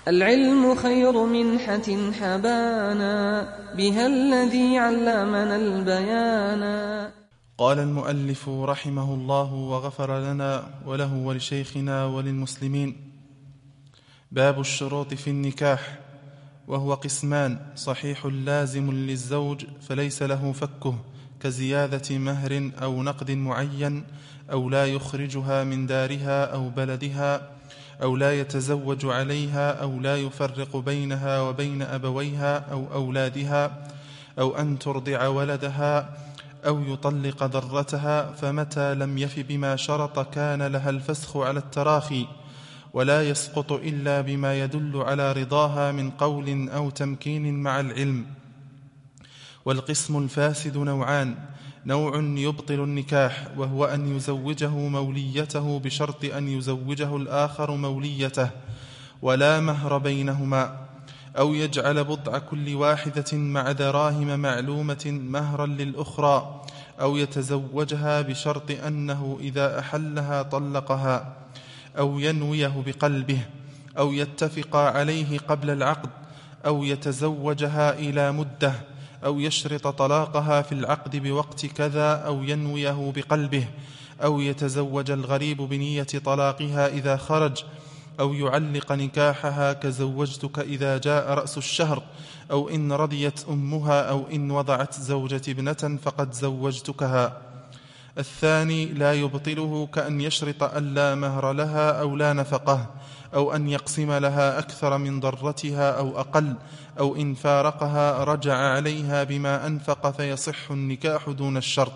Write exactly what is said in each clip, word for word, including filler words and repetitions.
العلم خير منحة حبانا بها الذي علمنا البيانا. قال المؤلف رحمه الله وغفر لنا وله ولشيخنا وللمسلمين: باب الشروط في النكاح، وهو قسمان: صحيح لازم للزوج فليس له فكه كزيادة مهر أو نقد معين، أو لا يخرجها من دارها أو بلدها، أو لا يتزوج عليها، أو لا يفرق بينها وبين أبويها أو أولادها، أو أن ترضع ولدها، أو يطلق ذرتها، فمتى لم يف بما شرط كان لها الفسخ على التراخي، ولا يسقط إلا بما يدل على رضاها من قول أو تمكين مع العلم. والقسم الفاسد نوعان: نوع يبطل النكاح، وهو أن يزوجه موليته بشرط أن يزوجه الآخر موليته ولا مهر بينهما، أو يجعل بضع كل واحدة مع دراهم معلومة مهرا للأخرى، أو يتزوجها بشرط أنه إذا أحلها طلقها، أو ينويه بقلبه، أو يتفق عليه قبل العقد، أو يتزوجها إلى مدة، أو يشرط طلاقها في العقد بوقت كذا، أو ينويه بقلبه، أو يتزوج الغريب بنية طلاقها إذا خرج، أو يعلق نكاحها كزوجتك إذا جاء رأس الشهر، أو إن رضيت أمها، أو إن وضعت زوجة ابنة فقد زوجتكها. الثاني لا يبطله، كأن يشرط أن لا مهر لها أو لا نفقه، أو أن يقسم لها أكثر من ضرتها أو أقل، أو إن فارقها رجع عليها بما أنفق فيصح النكاح دون الشرط.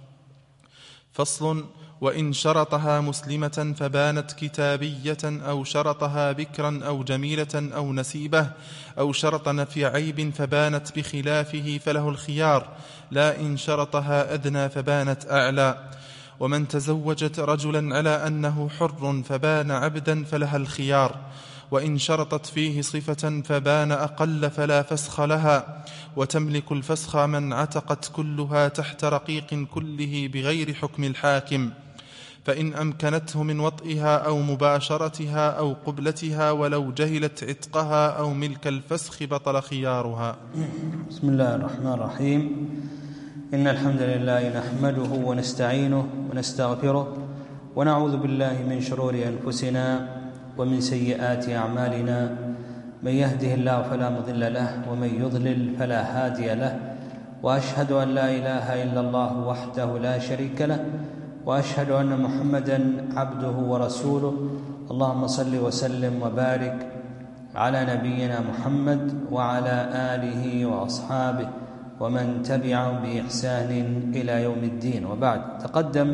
فصل: وإن شرطها مسلمة فبانت كتابية، أو شرطها بكرا أو جميلة أو نسيبة، أو شرط نفي عيب فبانت بخلافه فله الخيار، لا إن شرطها أدنى فبانت أعلى. ومن تزوجت رجلا على أنه حر فبان عبدا فلها الخيار، وإن شرطت فيه صفة فبان أقل فلا فسخ لها، وتملك الفسخ من عتقت كلها تحت رقيق كله بغير حكم الحاكم، فإن أمكنته من وطئها أو مباشرتها أو قبلتها، ولو جهلت عتقها أو ملك الفسخ بطل خيارها. بسم الله الرحمن الرحيم. إن الحمد لله نحمده ونستعينه ونستغفره، ونعوذ بالله من شرور أنفسنا ومن سيئات أعمالنا، من يهده الله فلا مضل له، ومن يضلل فلا هادي له، وأشهد أن لا إله إلا الله وحده لا شريك له، وأشهد أن محمدًا عبده ورسوله. اللهم صل وسلم وبارك على نبينا محمد وعلى آله وأصحابه ومن تبعهم بإحسان إلى يوم الدين. وبعد، تقدم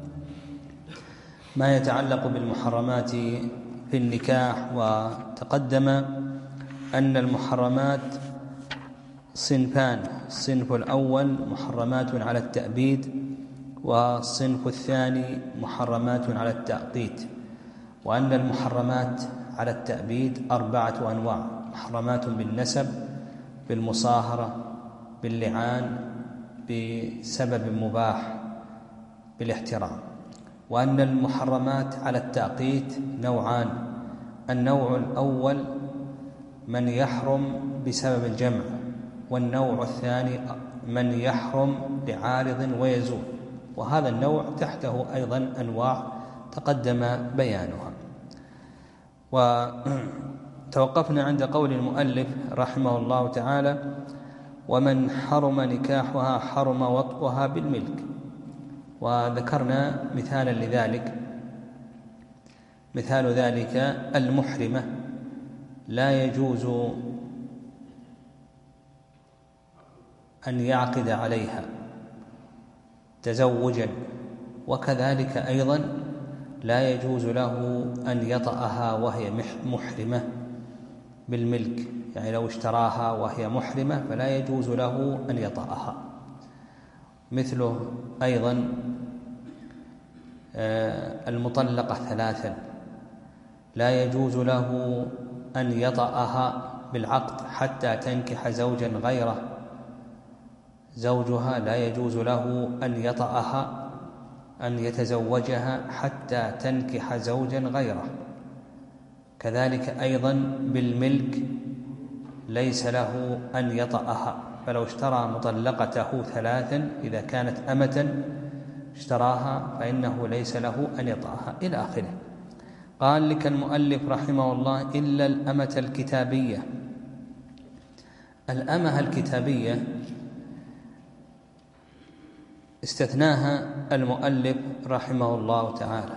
ما يتعلق بالمحرمات في النكاح، وتقدم أن المحرمات صنفان: الصنف الأول محرمات على التأبيد، والصنف الثاني محرمات على التأقيت. وأن المحرمات على التأبيد أربعة أنواع: محرمات بالنسب، بالمصاهرة، باللعان، بسبب مباح، بالاحترام. وأن المحرمات على التأقيت نوعان: النوع الأول من يحرم بسبب الجمع، والنوع الثاني من يحرم لعارض ويزول. وهذا النوع تحته أيضا أنواع تقدم بيانها. وتوقفنا عند قول المؤلف رحمه الله تعالى: ومن حرم نكاحها حرم وطئها بالملك. وذكرنا مثالا لذلك، مثال ذلك المحرمة لا يجوز أن يعقد عليها تزوجا، وكذلك أيضا لا يجوز له أن يطأها وهي محرمة بالملك، يعني لو اشتراها وهي محرمة فلا يجوز له أن يطأها. مثله أيضا المطلقة ثلاثا لا يجوز له أن يطأها بالعقد حتى تنكح زوجا غيره، زوجها لا يجوز له أن يطأها أن يتزوجها حتى تنكح زوجا غيره. كذلك أيضا بالملك ليس له أن يطأها، فلو اشترى مطلقته ثلاثا إذا كانت أمة اشتراها فإنه ليس له أن يطأها إلى آخره. قال لك المؤلف رحمه الله: إلا الأمة الكتابية. الأمة الكتابية استثناها المؤلف رحمه الله تعالى،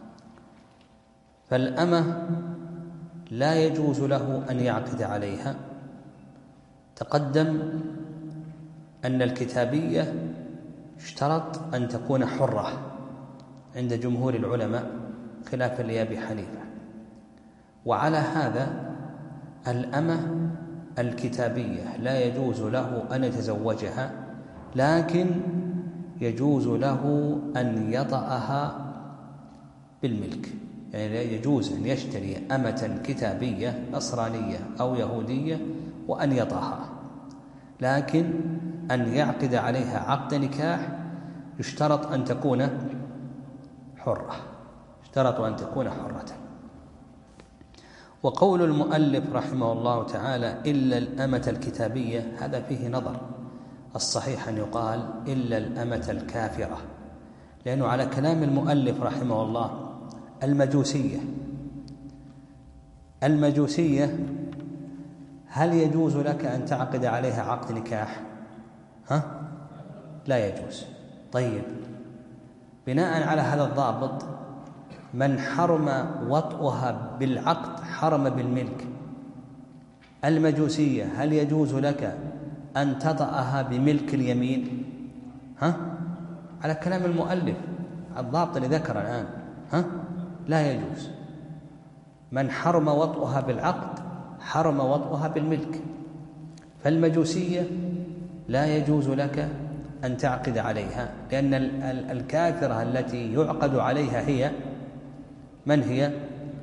فالأمة لا يجوز له أن يعقد عليها. تقدم أن الكتابية اشترط أن تكون حرة عند جمهور العلماء خلافا لأبي حنيفة، وعلى هذا الأمة الكتابية لا يجوز له أن يتزوجها، لكن يجوز له أن يطأها بالملك. يعني لا يجوز أن يشتري أمة كتابية نصرانية أو يهودية وأن يطأها، لكن أن يعقد عليها عقد نكاح يشترط أن تكون حرة، يشترط أن تكون حرة. وقول المؤلف رحمه الله تعالى: إلا الأمة الكتابية، هذا فيه نظر. الصحيح أن يقال إلا الأمة الكافرة، لأنه على كلام المؤلف رحمه الله المجوسية المجوسية هل يجوز لك أن تعقد عليها عقد نكاح؟ ها؟ لا يجوز. طيب، بناء على هذا الضابط من حرم وطئها بالعقد حرم بالملك. المجوسية هل يجوز لك أن تطأها بملك اليمين؟ ها؟ على كلام المؤلف الضابط اللي ذكر الآن، ها؟ لا يجوز. من حرم وطئها بالعقد حرم وطئها بالملك. فالمجوسية لا يجوز لك أن تعقد عليها، لأن الكافرة التي يعقد عليها هي من هي؟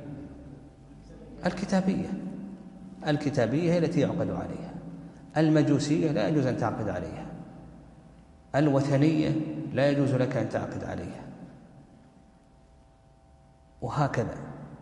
الكتابية. الكتابية هي التي يعقد عليها. المجوسية لا يجوز أن تعقد عليها. الوثنية لا يجوز لك أن تعقد عليها، وهكذا.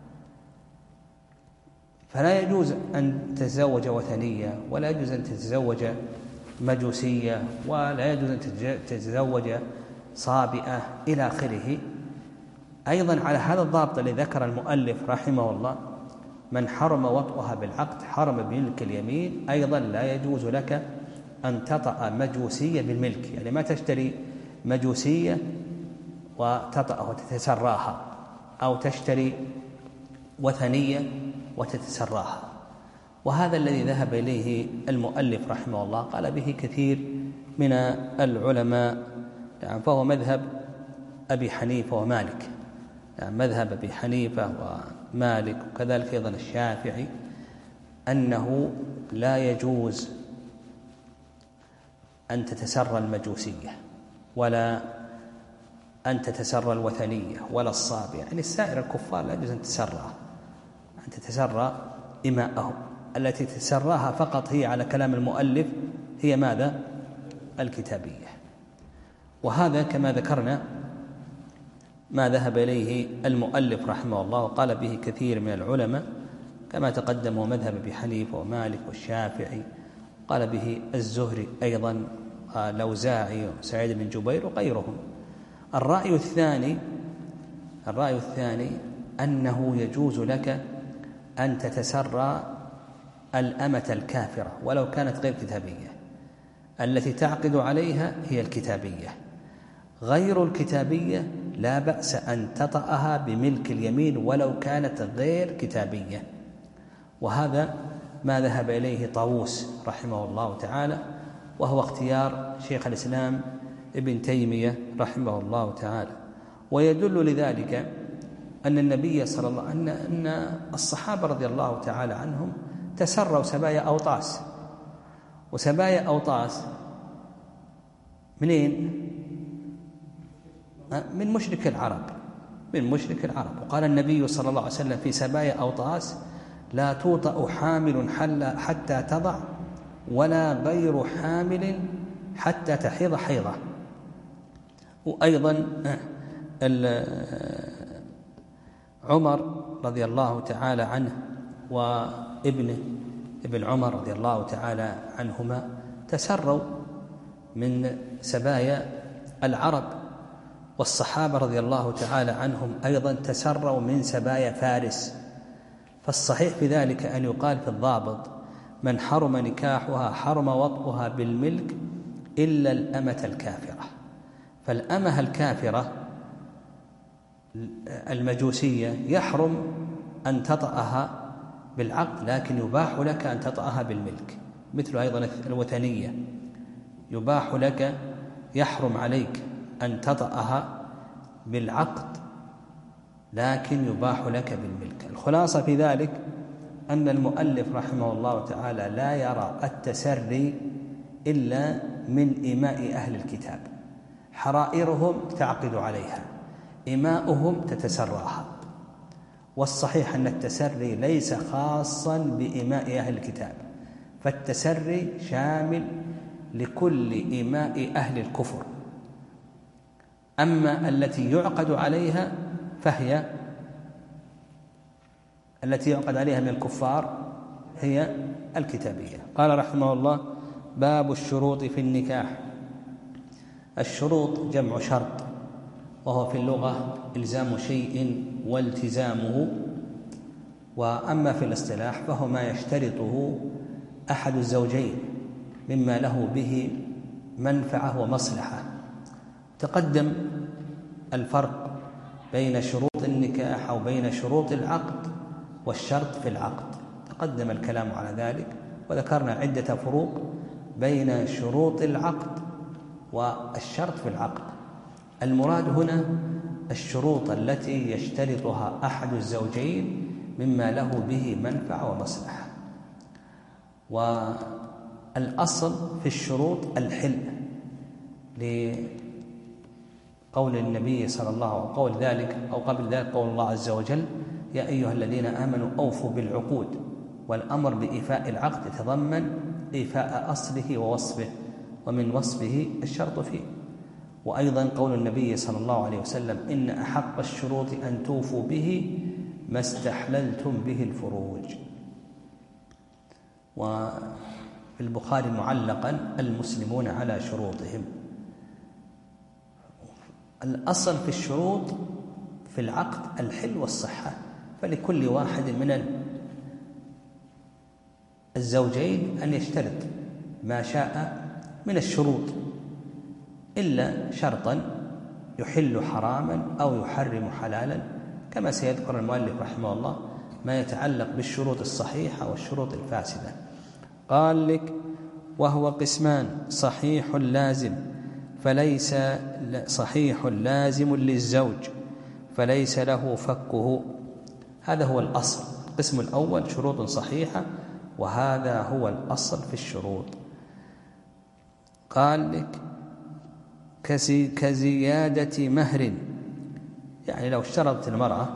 فلا يجوز أن تتزوج وثنية، ولا يجوز أن تتزوج مجوسية، ولا يجوز أن تتزوج صابئة إلى آخره. أيضا على هذا الضابط الذي ذكر المؤلف رحمه الله من حرم وطئها بالعقد حرم بملك اليمين، أيضا لا يجوز لك أن تطأ مجوسية بالملك. يعني ما تشتري مجوسية وتطأ وتتسراها، أو تشتري وثنية وتتسراها. وهذا الذي ذهب إليه المؤلف رحمه الله، قال به كثير من العلماء، يعني فهو مذهب أبي حنيفة ومالك، يعني مذهب أبي حنيفة ومالك وكذلك أيضا الشافعي، أنه لا يجوز أن تتسرى المجوسية ولا أن تتسرى الوثنية ولا الصابئة. يعني السائر الكفار لا يجوز أن تتسرى أن تتسرى إماءهم. التي تتسراها فقط هي على كلام المؤلف هي ماذا؟ الكتابية. وهذا كما ذكرنا ما ذهب إليه المؤلف رحمه الله، وقال به كثير من العلماء كما تقدم، مذهب أبي حنيفة ومالك والشافعي، قال به الزهري أيضا، الأوزاعي وسعيد بن جبير وغيرهم. الرأي الثاني الرأي الثاني أنه يجوز لك أن تتسرى الأمة الكافرة ولو كانت غير كتابية. التي تعقد عليها هي الكتابية. غير الكتابية لا بأس أن تطأها بملك اليمين ولو كانت غير كتابية. وهذا ما ذهب إليه طاووس رحمه الله تعالى، وهو اختيار شيخ الإسلام ابن تيمية رحمه الله تعالى. ويدل لذلك أن النبي صلى الله عليه وسلم أن الصحابة رضي الله تعالى عنهم تسروا سبايا أوطاس. وسبايا أوطاس منين؟ من مشرك العرب من مشرك العرب. وقال النبي صلى الله عليه وسلم في سبايا أوطاس: لا توطأ حامل حتى تضع، ولا غير حامل حتى تحيض حيضة. وأيضا عمر رضي الله تعالى عنه وابنه ابن عمر رضي الله تعالى عنهما تسروا من سبايا العرب، والصحابة رضي الله تعالى عنهم أيضا تسروا من سبايا فارس. فالصحيح في ذلك أن يقال في الضابط: من حرم نكاحها حرم وطئها بالملك إلا الأمة الكافرة. فالأمة الكافرة المجوسية يحرم أن تطأها بالعقد، لكن يباح لك أن تطأها بالملك. مثل أيضا الوثنية، يباح لك، يحرم عليك أن تطأها بالعقد، لكن يباح لك بالملك. الخلاصة في ذلك أن المؤلف رحمه الله تعالى لا يرى التسري إلا من إماء أهل الكتاب، حرائرهم تعقد عليها، إماؤهم تتسراها. والصحيح أن التسري ليس خاصا بإماء أهل الكتاب، فالتسري شامل لكل إماء أهل الكفر. أما التي يعقد عليها فهي التي يعقد عليها من الكفار هي الكتابية. قال رحمه الله: باب الشروط في النكاح. الشروط جمع شرط، وهو في اللغة إلزام شيء والتزامه، وأما في الاصطلاح فهو ما يشترطه أحد الزوجين مما له به منفعة ومصلحة. تقدم الفرق بين شروط النكاح أو بين شروط العقد والشرط في العقد، تقدم الكلام على ذلك، وذكرنا عدة فروق بين شروط العقد والشرط في العقد. المراد هنا الشروط التي يشترطها أحد الزوجين مما له به منفعة ومصلحة. والأصل في الشروط الحل، لقول النبي صلى الله عليه وسلم، قول ذلك أو قبل ذلك قول الله عز وجل: يا أيها الذين آمنوا أوفوا بالعقود. والأمر بإيفاء العقد يتضمن إيفاء أصله ووصفه، ومن وصفه الشرط فيه. وأيضا قول النبي صلى الله عليه وسلم: إن أحق الشروط أن توفوا به ما استحللتم به الفروج. وفي البخاري معلقا: المسلمون على شروطهم. الأصل في الشروط في العقد الحل والصحة، فلكل واحد من الزوجين أن يشترط ما شاء من الشروط، إلا شرطا يحل حراما أو يحرم حلالا، كما سيذكر المؤلف رحمه الله ما يتعلق بالشروط الصحيحة والشروط الفاسدة. قال لك: وهو قسمان: صحيح لازم فليس صحيح لازم للزوج فليس له فكه. هذا هو الأصل. القسم الأول شروط صحيحة، وهذا هو الأصل في الشروط. قال لك: كزيادة مهر، يعني لو اشترطت المرأة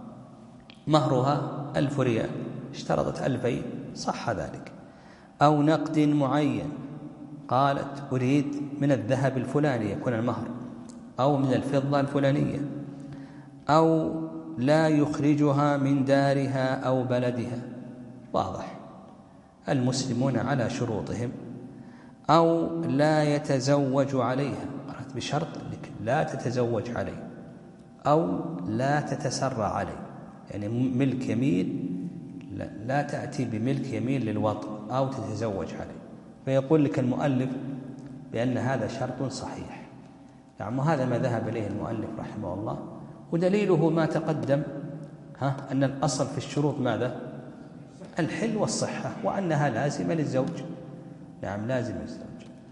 مهرها ألف ريال، اشترطت ألفين، صح ذلك. أو نقد معين، قالت أريد من الذهب الفلاني يكون المهر، أو من الفضة الفلانية، أو لا يخرجها من دارها أو بلدها، واضح، المسلمون على شروطهم. أو لا يتزوج عليها، قالت بشرط لك لا تتزوج عليه، أو لا تتسرى عليه، يعني ملك يمين، لا, لا تأتي بملك يمين للوطء أو تتزوج عليه. فيقول لك المؤلف بأن هذا شرط صحيح، يعني هذا ما ذهب إليه المؤلف رحمه الله، ودليله ما تقدم، ها أن الأصل في الشروط ماذا؟ الحل والصحة، وأنها لازمة للزوج، نعم لازم للزوج.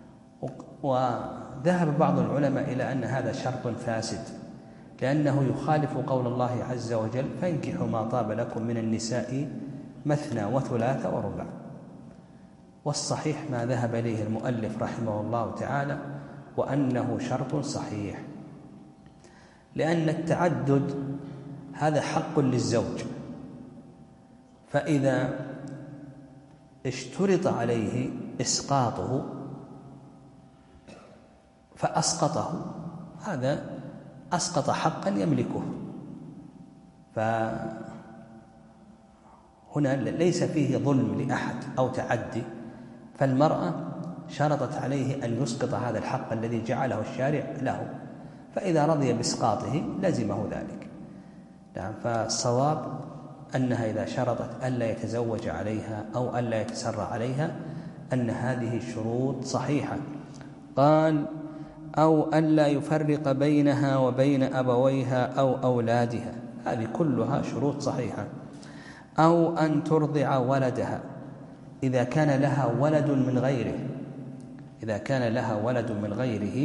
وذهب بعض العلماء إلى أن هذا شرط فاسد، لأنه يخالف قول الله عز وجل: فانكحوا ما طاب لكم من النساء مثنى وثلاث ورباع. والصحيح ما ذهب إليه المؤلف رحمه الله تعالى، وأنه شرط صحيح، لأن التعدد هذا حق للزوج، فإذا اشترط عليه إسقاطه فأسقطه، هذا أسقط حقا يملكه. هنا ليس فيه ظلم لأحد أو تعدي، فالمرأة شرطت عليه أن يسقط هذا الحق الذي جعله الشارع له، فإذا رضي بإسقاطه لزمه ذلك. نعم، فالصواب أنها إذا شرطت ألا يتزوج عليها أو ألا يتسرى عليها أن هذه الشروط صحيحة. قال: أو ألا يفرق بينها وبين أبويها أو أولادها، هذه كلها شروط صحيحة. أو أن ترضع ولدها إذا كان لها ولد من غيره، إذا كان لها ولد من غيره،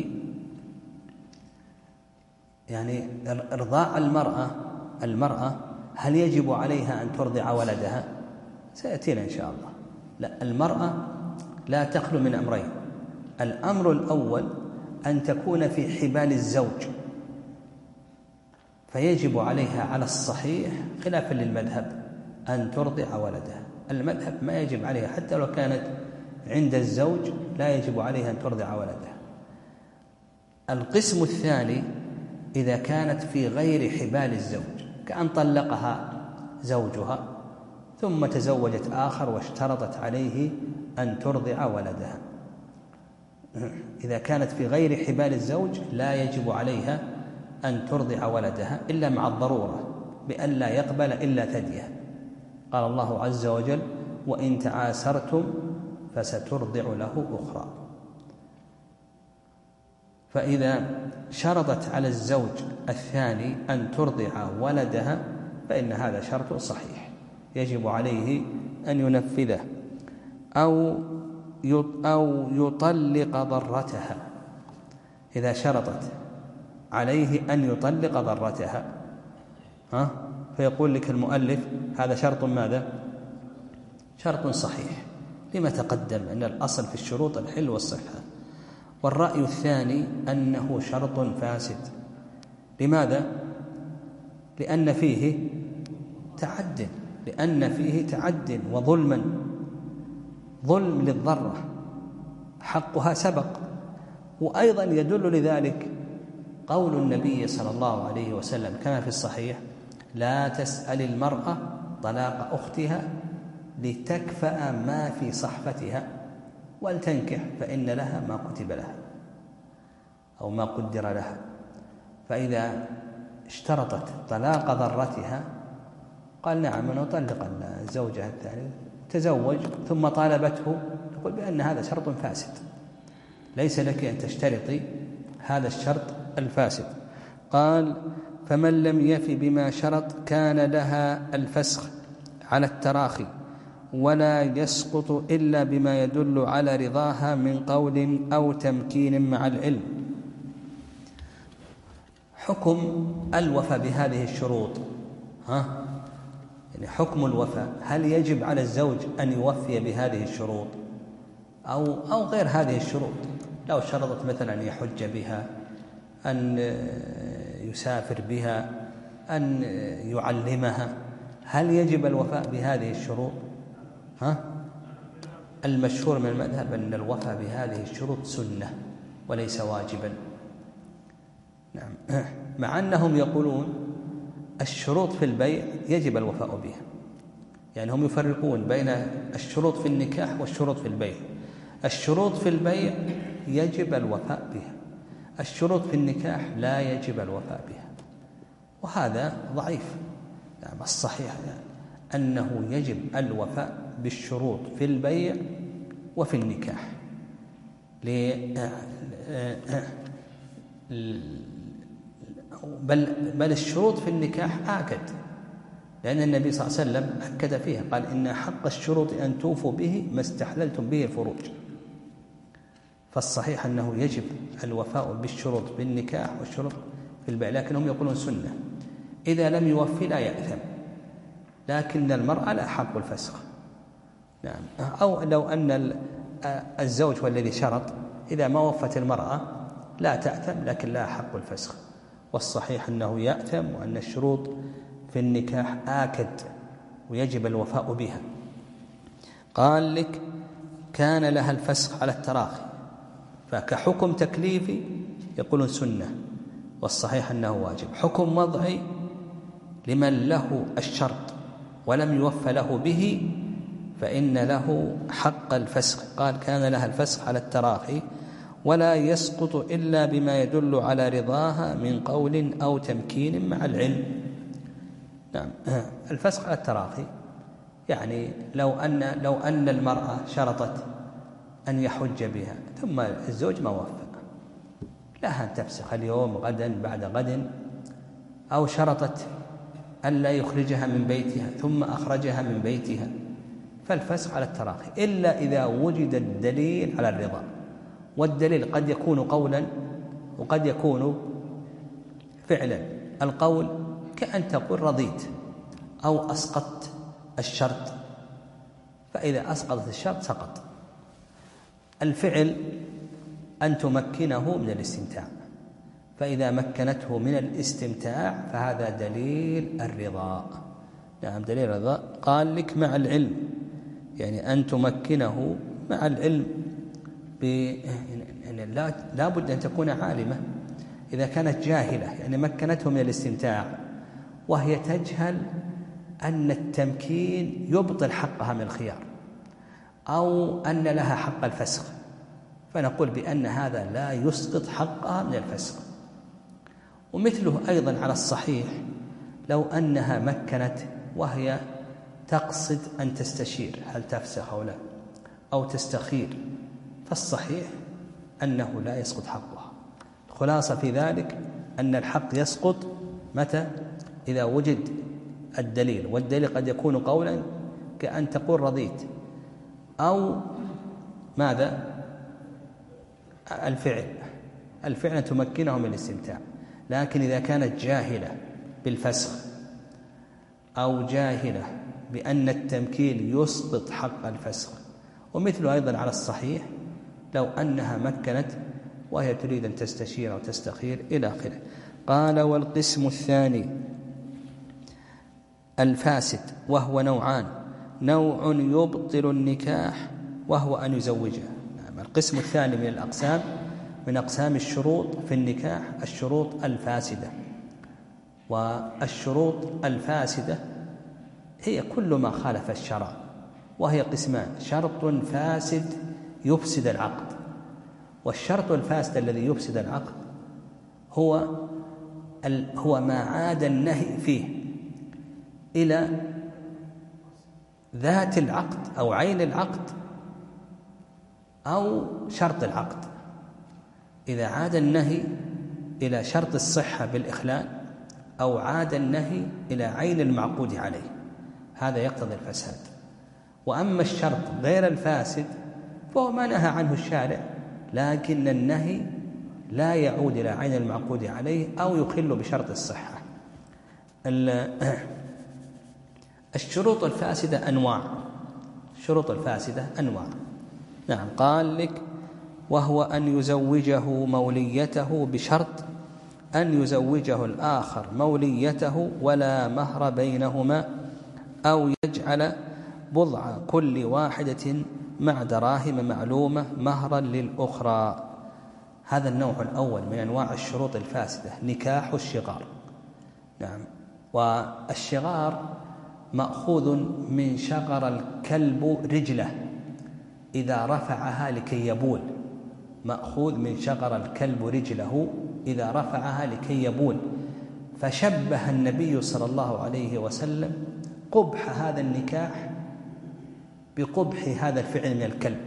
يعني إرضاع المرأة المرأة هل يجب عليها أن ترضع ولدها؟ سيأتينا إن شاء الله. لا، المرأة لا تخلو من أمرين. الأمر الأول أن تكون في حبال الزوج، فيجب عليها على الصحيح خلافا للمذهب أن ترضع ولدها. المذهب ما يجب عليها حتى لو كانت عند الزوج، لا يجب عليها أن ترضع ولدها. القسم الثاني إذا كانت في غير حبال الزوج، كأن طلقها زوجها ثم تزوجت آخر واشترطت عليه أن ترضع ولدها، إذا كانت في غير حبال الزوج لا يجب عليها أن ترضع ولدها إلا مع الضرورة، بأن لا يقبل إلا ثديها. قال الله عز وجل: وإن تعاسرتم فسترضع له أخرى. فإذا شرطت على الزوج الثاني أن ترضع ولدها فإن هذا شرط صحيح يجب عليه أن ينفذه. أو أو يطلق ضرتها، إذا شرطت عليه أن يطلق ضرتها، ها فيقول لك المؤلف هذا شرط ماذا؟ شرط صحيح، لما تقدم أن الأصل في الشروط الحل والصحة. والرأي الثاني أنه شرط فاسد. لماذا؟ لأن فيه تعد لأن فيه تعد وظلما، ظلم للضرة حقها سبق. وأيضا يدل لذلك قول النبي صلى الله عليه وسلم كما في الصحيح: لا تسأل المرأة طلاق أختها لتكفأ ما في صحفتها ولتنكح فإن لها ما كتب لها أو ما قدر لها. فإذا اشترطت طلاق ضرتها قال: نعم، أنا أطلق الزوجة الثانية، تزوج ثم طالبته، يقول بأن هذا شرط فاسد، ليس لك أن تشترطي هذا الشرط الفاسد. قال: فمن لم يف بما شرط كان لها الفسخ على التراخي، ولا يسقط إلا بما يدل على رضاها من قول أو تمكين مع العلم. حكم الوفاء بهذه الشروط، ها يعني حكم الوفاء، هل يجب على الزوج أن يوفي بهذه الشروط أو أو غير هذه الشروط؟ لو شرطت مثلا أن يحج بها، أن يسافر بها، أن يعلمها، هل يجب الوفاء بهذه الشروط؟ ها؟ المشهور من المذهب أن الوفاء بهذه الشروط سنة وليس واجبا. نعم، مع أنهم يقولون الشروط في البيع يجب الوفاء بها، يعني هم يفرقون بين الشروط في النكاح والشروط في البيع. الشروط في البيع يجب الوفاء بها، الشروط في النكاح لا يجب الوفاء بها، وهذا ضعيف. يعني الصحيح يعني أنه يجب الوفاء بالشروط في البيع وفي النكاح، بل, بل الشروط في النكاح آكد، لأن النبي صلى الله عليه وسلم أكد فيها، قال: إن حق الشروط أن توفوا به ما استحللتم به الفروج. فالصحيح أنه يجب الوفاء بالشروط بالنكاح والشروط في البيع، لكنهم يقولون سنة، إذا لم يوفي لا يأثم، لكن المرأة لا حق الفسخ. نعم، أو لو أن الزوج هو الذي شرط، إذا ما وفت المرأة لا تأثم لكن لا حق الفسخ. والصحيح أنه يأثم، وأن الشروط في النكاح آكد ويجب الوفاء بها. قال لك: كان لها الفسخ على التراخي، فكحكم تكليفي يقولون سنة، والصحيح أنه واجب. حكم وضعي لمن له الشرط، ولم يوف له به فإن له حق الفسخ. قال كان لها الفسخ على التراخي ولا يسقط إلا بما يدل على رضاها من قول أو تمكين مع العلم. نعم، الفسخ على التراخي يعني لو أن لو أن المرأة شرطت أن يحج بها ثم الزوج ما وفى لها أن تفسخ اليوم غدا بعد غد، أو شرطت أن لا يخرجها من بيتها ثم أخرجها من بيتها، فالفسخ على التراخي إلا إذا وجد الدليل على الرضا. والدليل قد يكون قولا وقد يكون فعلا. القول كأن تقول رضيت أو أسقطت الشرط، فإذا أسقطت الشرط سقط. الفعل أن تمكنه من الاستمتاع، فإذا مكنته من الاستمتاع فهذا دليل الرضا. نعم دليل الرضا. قال لك مع العلم، يعني أن تمكنه مع العلم ب... يعني لا... لا بد أن تكون عالمة. إذا كانت جاهلة يعني مكنته من الاستمتاع وهي تجهل أن التمكين يبطل حقها من الخيار أو أن لها حق الفسخ، فنقول بأن هذا لا يسقط حقها من الفسخ. ومثله أيضا على الصحيح لو أنها مكنت وهي تقصد أن تستشير هل تفسخ أو لا أو تستخير، فالصحيح أنه لا يسقط حقها. الخلاصة في ذلك أن الحق يسقط متى؟ إذا وجد الدليل، والدليل قد يكون قولا كأن تقول رضيت، أو ماذا؟ الفعل الفعل تمكنه من الاستمتاع. لكن إذا كانت جاهلة بالفسخ أو جاهلة بأن التمكين يسقط حق الفسخ، ومثله أيضا على الصحيح لو أنها مكنت وهي تريد أن تستشير أو تستخير إلى آخره. قال والقسم الثاني الفاسد، وهو نوعان: نوع يبطل النكاح وهو أن يزوجها. القسم الثاني من الأقسام من أقسام الشروط في النكاح الشروط الفاسدة. والشروط الفاسدة هي كل ما خالف الشرع، وهي قسمان: شرط فاسد يفسد العقد. والشرط الفاسد الذي يفسد العقد هو هو ما عاد النهي فيه إلى ذات العقد أو عين العقد أو شرط العقد. إذا عاد النهي إلى شرط الصحة بالإخلال أو عاد النهي إلى عين المعقود عليه، هذا يقتضي الفساد. وأما الشرط غير الفاسد فهو ما نهى عنه الشارع، لكن النهي لا يعود إلى عين المعقود عليه أو يخل بشرط الصحة. الشروط الفاسدة أنواع الشروط الفاسدة أنواع نعم. قال لك: وهو أن يزوجه موليته بشرط أن يزوجه الآخر موليته ولا مهر بينهما، أو يجعل بضع كل واحدة مع دراهم معلومة مهرا للأخرى. هذا النوع الأول من أنواع الشروط الفاسدة، نكاح الشغار. نعم. والشغار مأخوذ من شغر الكلب رجله إذا رفعها لكي يبول، مأخوذ من شغر الكلب رجله إذا رفعها لكي يبول. فشبه النبي صلى الله عليه وسلم قبح هذا النكاح بقبح هذا الفعل من الكلب.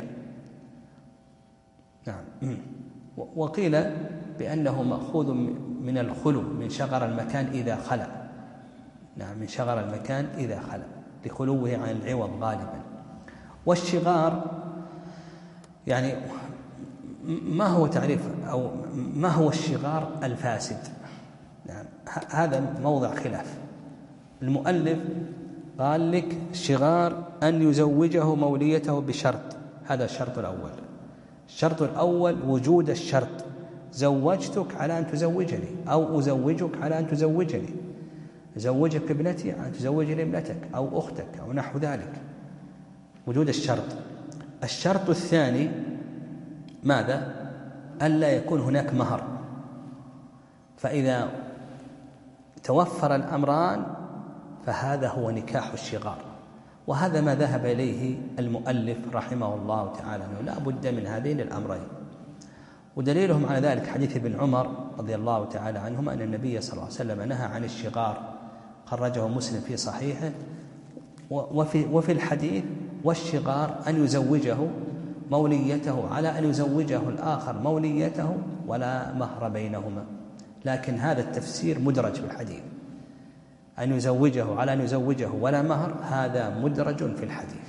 نعم. وقيل بأنه مأخوذ من الخلو، من شغر المكان إذا خلع. نعم، من شغر المكان إذا خلع لخلوه عن العوض غالبا. والشغار يعني ما هو تعريف أو ما هو الشغار الفاسد؟ نعم، هذا موضع خلاف. المؤلف قال لك: شغار أن يزوجه موليته بشرط. هذا الشرط الأول. الشرط الأول وجود الشرط: زوجتك على أن تزوجني، أو أزوجك على أن تزوجني، زوجك ابنتي على أن تزوجني ابنتك أو أختك أو نحو ذلك، وجود الشرط. الشرط الثاني ماذا؟ ألا يكون هناك مهر. فإذا توفر الأمران فهذا هو نكاح الشغار. وهذا ما ذهب إليه المؤلف رحمه الله تعالى، أنه لا بد من هذين الأمرين. ودليلهم على ذلك حديث ابن عمر رضي الله تعالى عنهما أن النبي صلى الله عليه وسلم نهى عن الشغار، خرجه مسلم في صحيحه. وفي, وفي الحديث والشغار أن يزوجه موليته على أن يزوجه الآخر موليته ولا مهر بينهما، لكن هذا التفسير مدرج في الحديث، أن يزوجه على أن يزوجه ولا مهر، هذا مدرج في الحديث.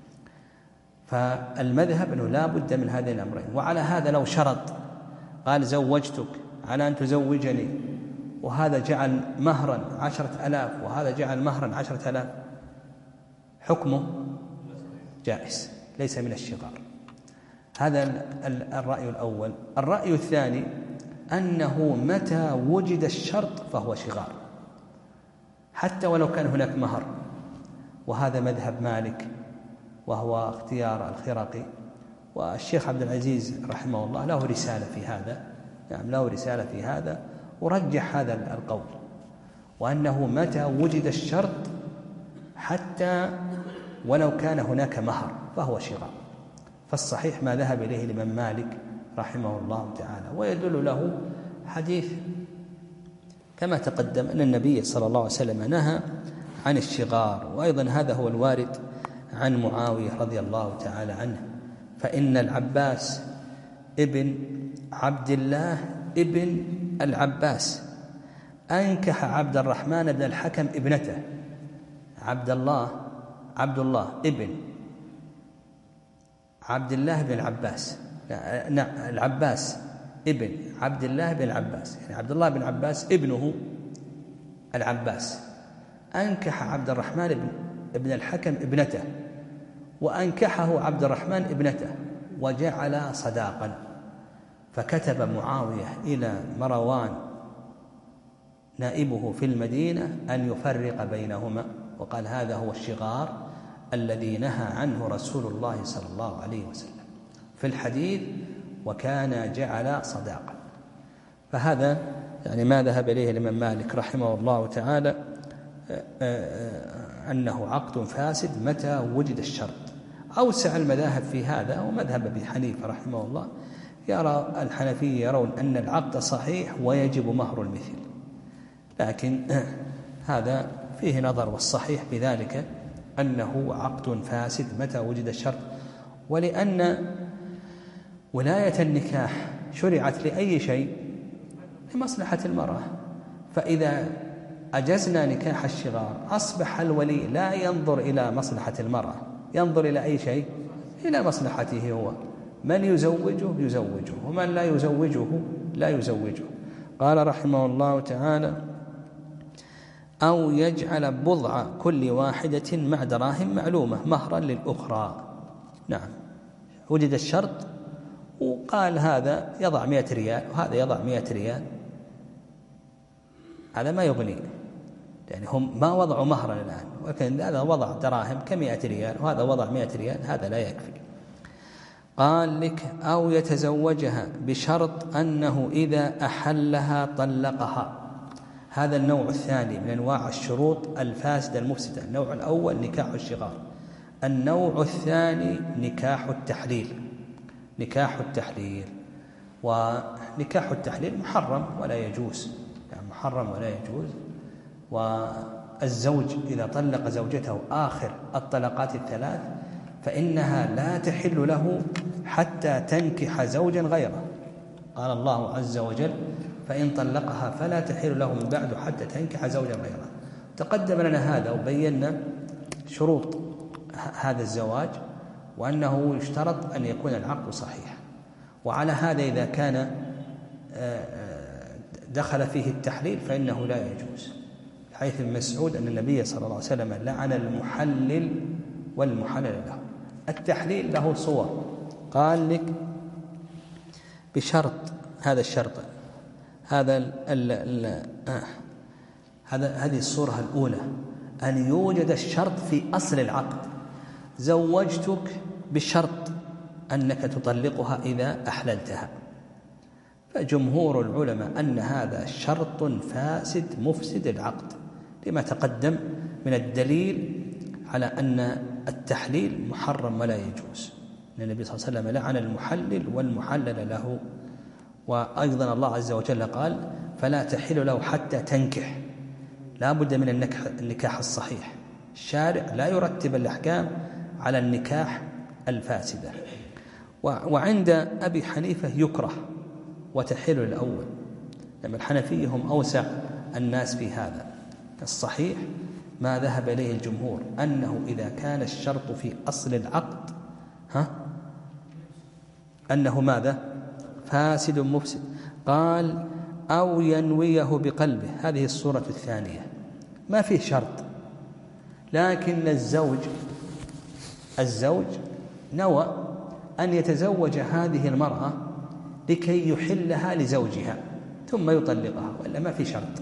فالمذهب أنه لا بد من هذين الأمرين. وعلى هذا لو شرط قال زوجتك على أن تزوجني، وهذا جعل مهرا عشرة ألاف وهذا جعل مهرا عشرة ألاف، حكمه جائز، ليس من الشغار. هذا الرأي الأول. الرأي الثاني أنه متى وجد الشرط فهو شغار، حتى ولو كان هناك مهر. وهذا مذهب مالك وهو اختيار الخرقي، والشيخ عبد العزيز رحمه الله له رسالة في هذا، يعني له رسالة في هذا ورجح هذا القول، وأنه متى وجد الشرط حتى ولو كان هناك مهر فهو شغار. فالصحيح ما ذهب إليه الإمام مالك رحمه الله تعالى. ويدل له حديث كما تقدم أن النبي صلى الله عليه وسلم نهى عن الشغار، وأيضا هذا هو الوارد عن معاوية رضي الله تعالى عنه، فإن العباس ابن عبد الله ابن العباس أنكح عبد الرحمن بن الحكم ابنته. عبد الله عبد الله ابن عبد الله بن العباس، نعم العباس ابن عبد الله بن العباس، يعني عبد الله بن عباس ابنه العباس أنكح عبد الرحمن بن الحكم ابنته، وأنكحه عبد الرحمن ابنته وجعل صداقا. فكتب معاوية إلى مروان نائبه في المدينة أن يفرق بينهما، وقال هذا هو الشغار الذي نهى عنه رسول الله صلى الله عليه وسلم في الحديث، وكان جعل صداقا. فهذا يعني ما ذهب إليه الإمام مالك رحمه الله تعالى، أنه عقد فاسد متى وجد الشرط. أوسع المذاهب في هذا ومذهب أبي حنيفة رحمه الله، يرى الحنفية يرون أن العقد صحيح ويجب مهر المثل، لكن هذا فيه نظر، والصحيح بذلك أنه عقد فاسد متى وجد الشرط. ولأن ولاية النكاح شرعت لأي شيء؟ لمصلحة المرأة. فإذا أجزنا نكاح الشغار أصبح الولي لا ينظر إلى مصلحة المرأة، ينظر إلى أي شيء؟ إلى مصلحته هو. من يزوجه يزوجه، ومن لا يزوجه لا يزوجه. قال رحمه الله تعالى أو يجعل بضع كل واحدة مع دراهم معلومة مهرا للأخرى. نعم، وجد الشرط وقال هذا يضع مئة ريال وهذا يضع مئة ريال، هذا ما يغني، يعني هم ما وضعوا مهرا الآن، ولكن هذا وضع دراهم كمئة ريال وهذا وضع مئة ريال، هذا لا يكفي. قال لك أو يتزوجها بشرط أنه إذا أحلها طلقها. هذا النوع الثاني من أنواع الشروط الفاسدة المفسدة. النوع الأول نكاح الشغار، النوع الثاني نكاح التحليل. نكاح التحليل، ونكاح التحليل محرم ولا يجوز، يعني محرم ولا يجوز. والزوج إذا طلق زوجته آخر الطلقات الثلاث فإنها لا تحل له حتى تنكح زوجا غيره. قال الله عز وجل فإن طلقها فلا تحل له من بعد حتى تنكح زوجا غيره. تقدم لنا هذا وبينا شروط هذا الزواج، وأنه يشترط أن يكون العقد صحيح. وعلى هذا إذا كان دخل فيه التحليل فإنه لا يجوز، حيث ابن مسعود أن النبي صلى الله عليه وسلم لعن المحلل والمحلل له. التحليل له صور، قال لك بشرط، هذا الشرط هذا ال ال ال آه هذا هذه الصورة الأولى أن يوجد الشرط في أصل العقد. زوجتك بشرط أنك تطلقها إذا أحللتها، فجمهور العلماء أن هذا شرط فاسد مفسد العقد، لما تقدم من من الدليل على أن التحليل محرم ولا يجوز، لأن النبي صلى الله عليه وسلم لعن المحلل والمحلل له. وأيضا الله عز وجل قال فلا تحل له حتى تنكح، لا بد من النكاح الصحيح. الشارع لا يرتب الأحكام على النكاح الفاسدة. وعند أبي حنيفة يكره وتحل الأول، لما الحنفية هم أوسع الناس في هذا. الصحيح ما ذهب إليه الجمهور أنه إذا كان الشرط في أصل العقد ها أنه ماذا؟ فاسد مفسد. قال أو ينويه بقلبه، هذه الصورة الثانية، ما فيه شرط، لكن الزوج الزوج نوى أن يتزوج هذه المرأة لكي يحلها لزوجها ثم يطلقها، وإلا ما في شرط.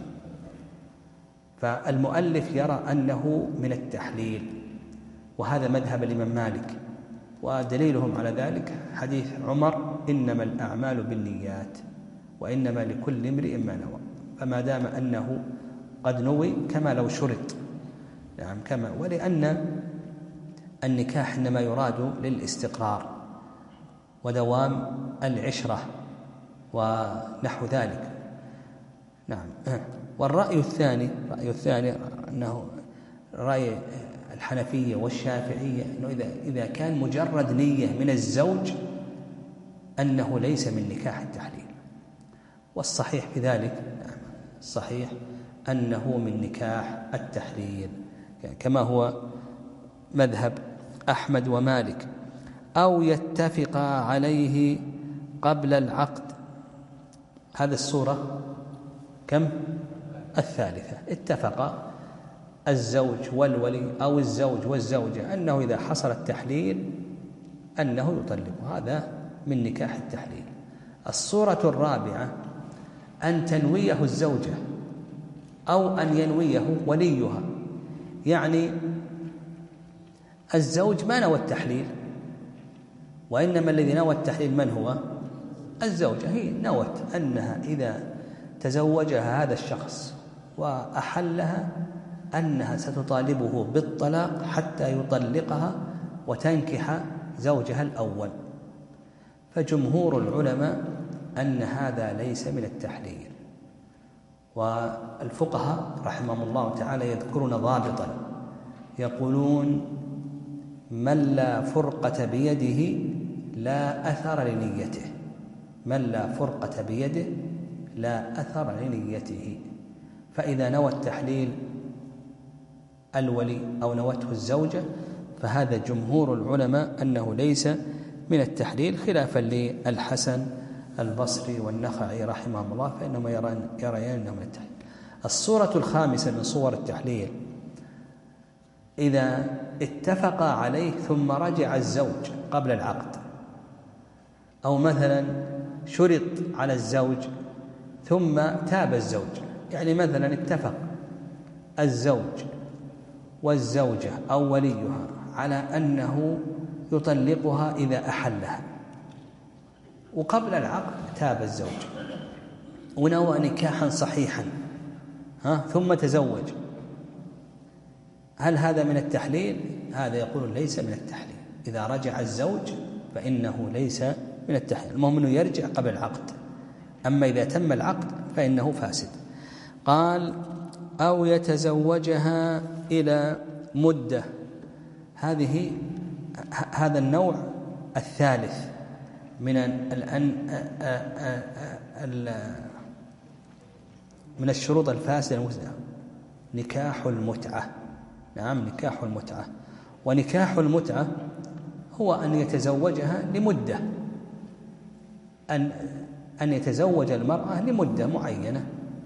فالمؤلف يرى أنه من التحليل، وهذا مذهب الإمام مالك، ودليلهم على ذلك حديث عمر إنما الأعمال بالنيات وإنما لكل امرئ ما نوى. فما دام أنه قد نوي كما لو شرط، نعم كما، ولأن النكاح إنما يراد للاستقرار ودوام العشرة ونحو ذلك. نعم. والرأي الثاني الرأي الثاني أنه رأي الحنفية والشافعية أنه إذا إذا كان مجرد نية من الزوج أنه ليس من نكاح التحليل، والصحيح في ذلك نعم الصحيح أنه من نكاح التحليل كما هو مذهب أحمد ومالك. أو يتفقا عليه قبل العقد، هذا الصورة كم؟ الثالثة. اتفق الزوج والولي أو الزوج والزوجة أنه إذا حصل التحليل أنه يطلق، هذا من نكاح التحليل. الصورة الرابعة أن تنويه الزوجة أو أن ينويه وليها، يعني الزوج ما نوى التحليل، وإنما الذي نوى التحليل من هو؟ الزوجة. هي نوت أنها إذا تزوجها هذا الشخص وأحلها أنها ستطالبه بالطلاق حتى يطلقها وتنكح زوجها الأول. فجمهور العلماء أن هذا ليس من التحليل، والفقهاء رحمهم الله تعالى يذكرون ضابطا، يقولون من لا فرقة بيده لا أثر لنيته، من لا فرقة بيده لا أثر لنيته. فإذا نوى التحليل الولي أو نوته الزوجة فهذا جمهور العلماء أنه ليس من التحليل، خلافا للحسن البصري والنخعي رحمهم الله، فإنهم يريان أنه من التحليل. الصورة الخامسة من صور التحليل إذا اتفق عليه ثم رجع الزوج قبل العقد، أو مثلا شرط على الزوج ثم تاب الزوج، يعني مثلا اتفق الزوج والزوجة أو وليها على أنه يطلقها إذا أحلها، وقبل العقد تاب الزوج ونوى نكاحا صحيحا ها ثم تزوج، هل هذا من التحليل؟ هذا يقول ليس من التحليل. إذا رجع الزوج فإنه ليس من التحليل، المهم أنه يرجع قبل العقد، أما إذا تم العقد فإنه فاسد. قال أو يتزوجها إلى مدة، هذه هذا النوع الثالث من من الشروط الفاسدة المسلمة، نكاح المتعة. نعم نكاح المتعة. ونكاح المتعة هو أن يتزوجها لمدة، أن أن يتزوج المرأة لمدة معينة.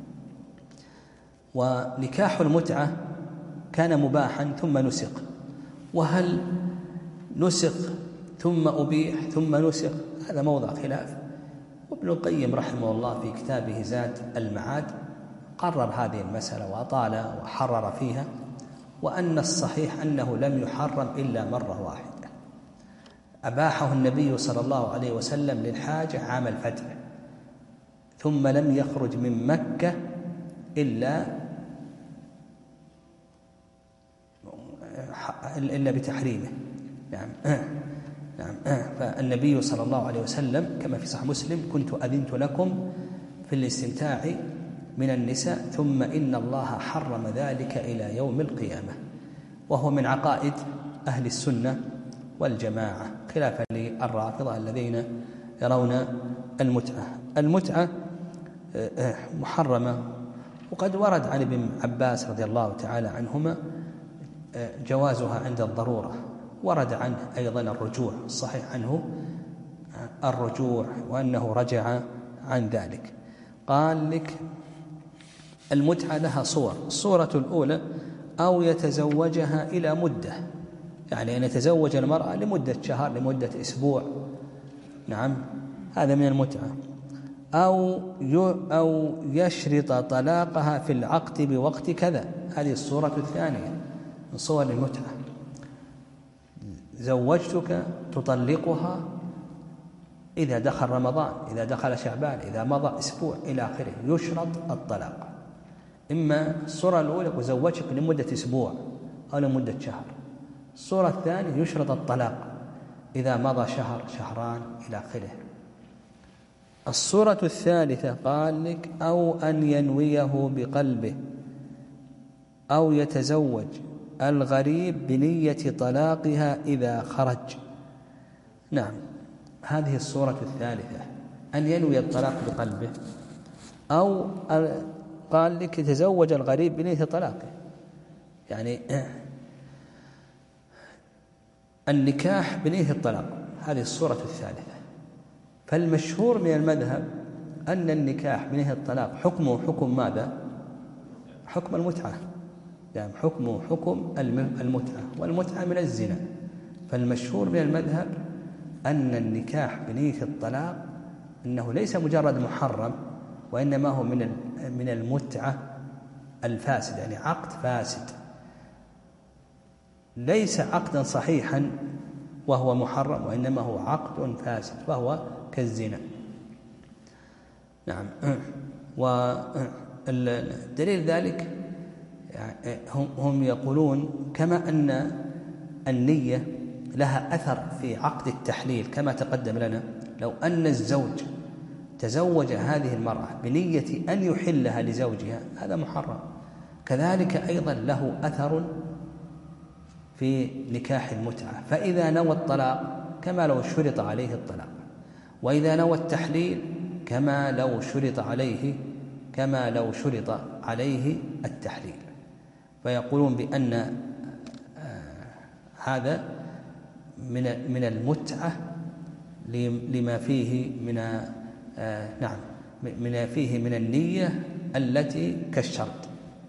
ونكاح المتعة كان مباحا ثم نسخ، وهل نسخ ثم أبيح ثم نسخ؟ هذا موضع خلاف، وابن القيم رحمه الله في كتابه زاد المعاد قرر هذه المسألة وأطال وحرر فيها، وأن الصحيح أنه لم يحرم إلا مرة واحدة، أباحه النبي صلى الله عليه وسلم للحاجة عام الفتح، ثم لم يخرج من مكة إلا إلا بتحريمه. نعم نعم. فالنبي صلى الله عليه وسلم كما في صحيح مسلم: كنت أذنت لكم في الاستمتاع من النساء ثم إن الله حرم ذلك إلى يوم القيامة. وهو من عقائد أهل السنة والجماعة، خلافا للرافضة الذين يرون المتعة المتعة محرمة. وقد ورد عن ابن عباس رضي الله تعالى عنهما جوازها عند الضرورة، ورد عنه أيضا الرجوع، الصحيح عنه الرجوع وأنه رجع عن ذلك. قال لك المتعة لها صور. الصورة الأولى: أو يتزوجها إلى مدة، يعني أن يتزوج المرأة لمدة شهر، لمدة أسبوع. نعم، هذا من المتعة. أو أو يشرط طلاقها في العقد بوقت كذا، هذه الصورة الثانية من صور المتعة. زوجتك تطلقها إذا دخل رمضان، إذا دخل شعبان، إذا مضى أسبوع إلى آخره، يشرط الطلاق. إما الصورة الأولى: وزوجك لمدة أسبوع أو لمدة شهر. الصورة الثانية: يشرط الطلاق إذا مضى شهر، شهران إلى آخره. الصورة الثالثة قال لك: أو أن ينويه بقلبه، أو يتزوج الغريب بنية طلاقها إذا خرج. نعم، هذه الصورة الثالثة، أن ينوي الطلاق بقلبه، أو قال لك يتزوج الغريب بنية طلاقه، يعني النكاح بنية الطلاق، هذه الصورة الثالثة. فالمشهور من المذهب أن النكاح بنية الطلاق حكمه حكم ماذا؟ حكم المتعة، يعني حكمه حكم المتعة، والمتعة من الزنا. فالمشهور من المذهب أن النكاح بنية الطلاق أنه ليس مجرد محرم، وإنما هو من من المتعة الفاسد، يعني عقد فاسد، ليس عقدا صحيحا وهو محرم، وإنما هو عقد فاسد وهو كالزنا. نعم. والدليل ذلك هم يقولون كما أن النية لها أثر في عقد التحليل كما تقدم لنا، لو أن الزوج تزوج هذه المرأة بنية أن يحلها لزوجها هذا محرم، كذلك أيضا له أثر في نكاح المتعة. فإذا نوى الطلاق كما لو شرط عليه الطلاق، وإذا نوى التحليل كما لو شرط عليه كما لو شرط عليه التحليل. فيقولون بأن هذا من من المتعة لما فيه من نعم من فيه من النية التي كالشرط.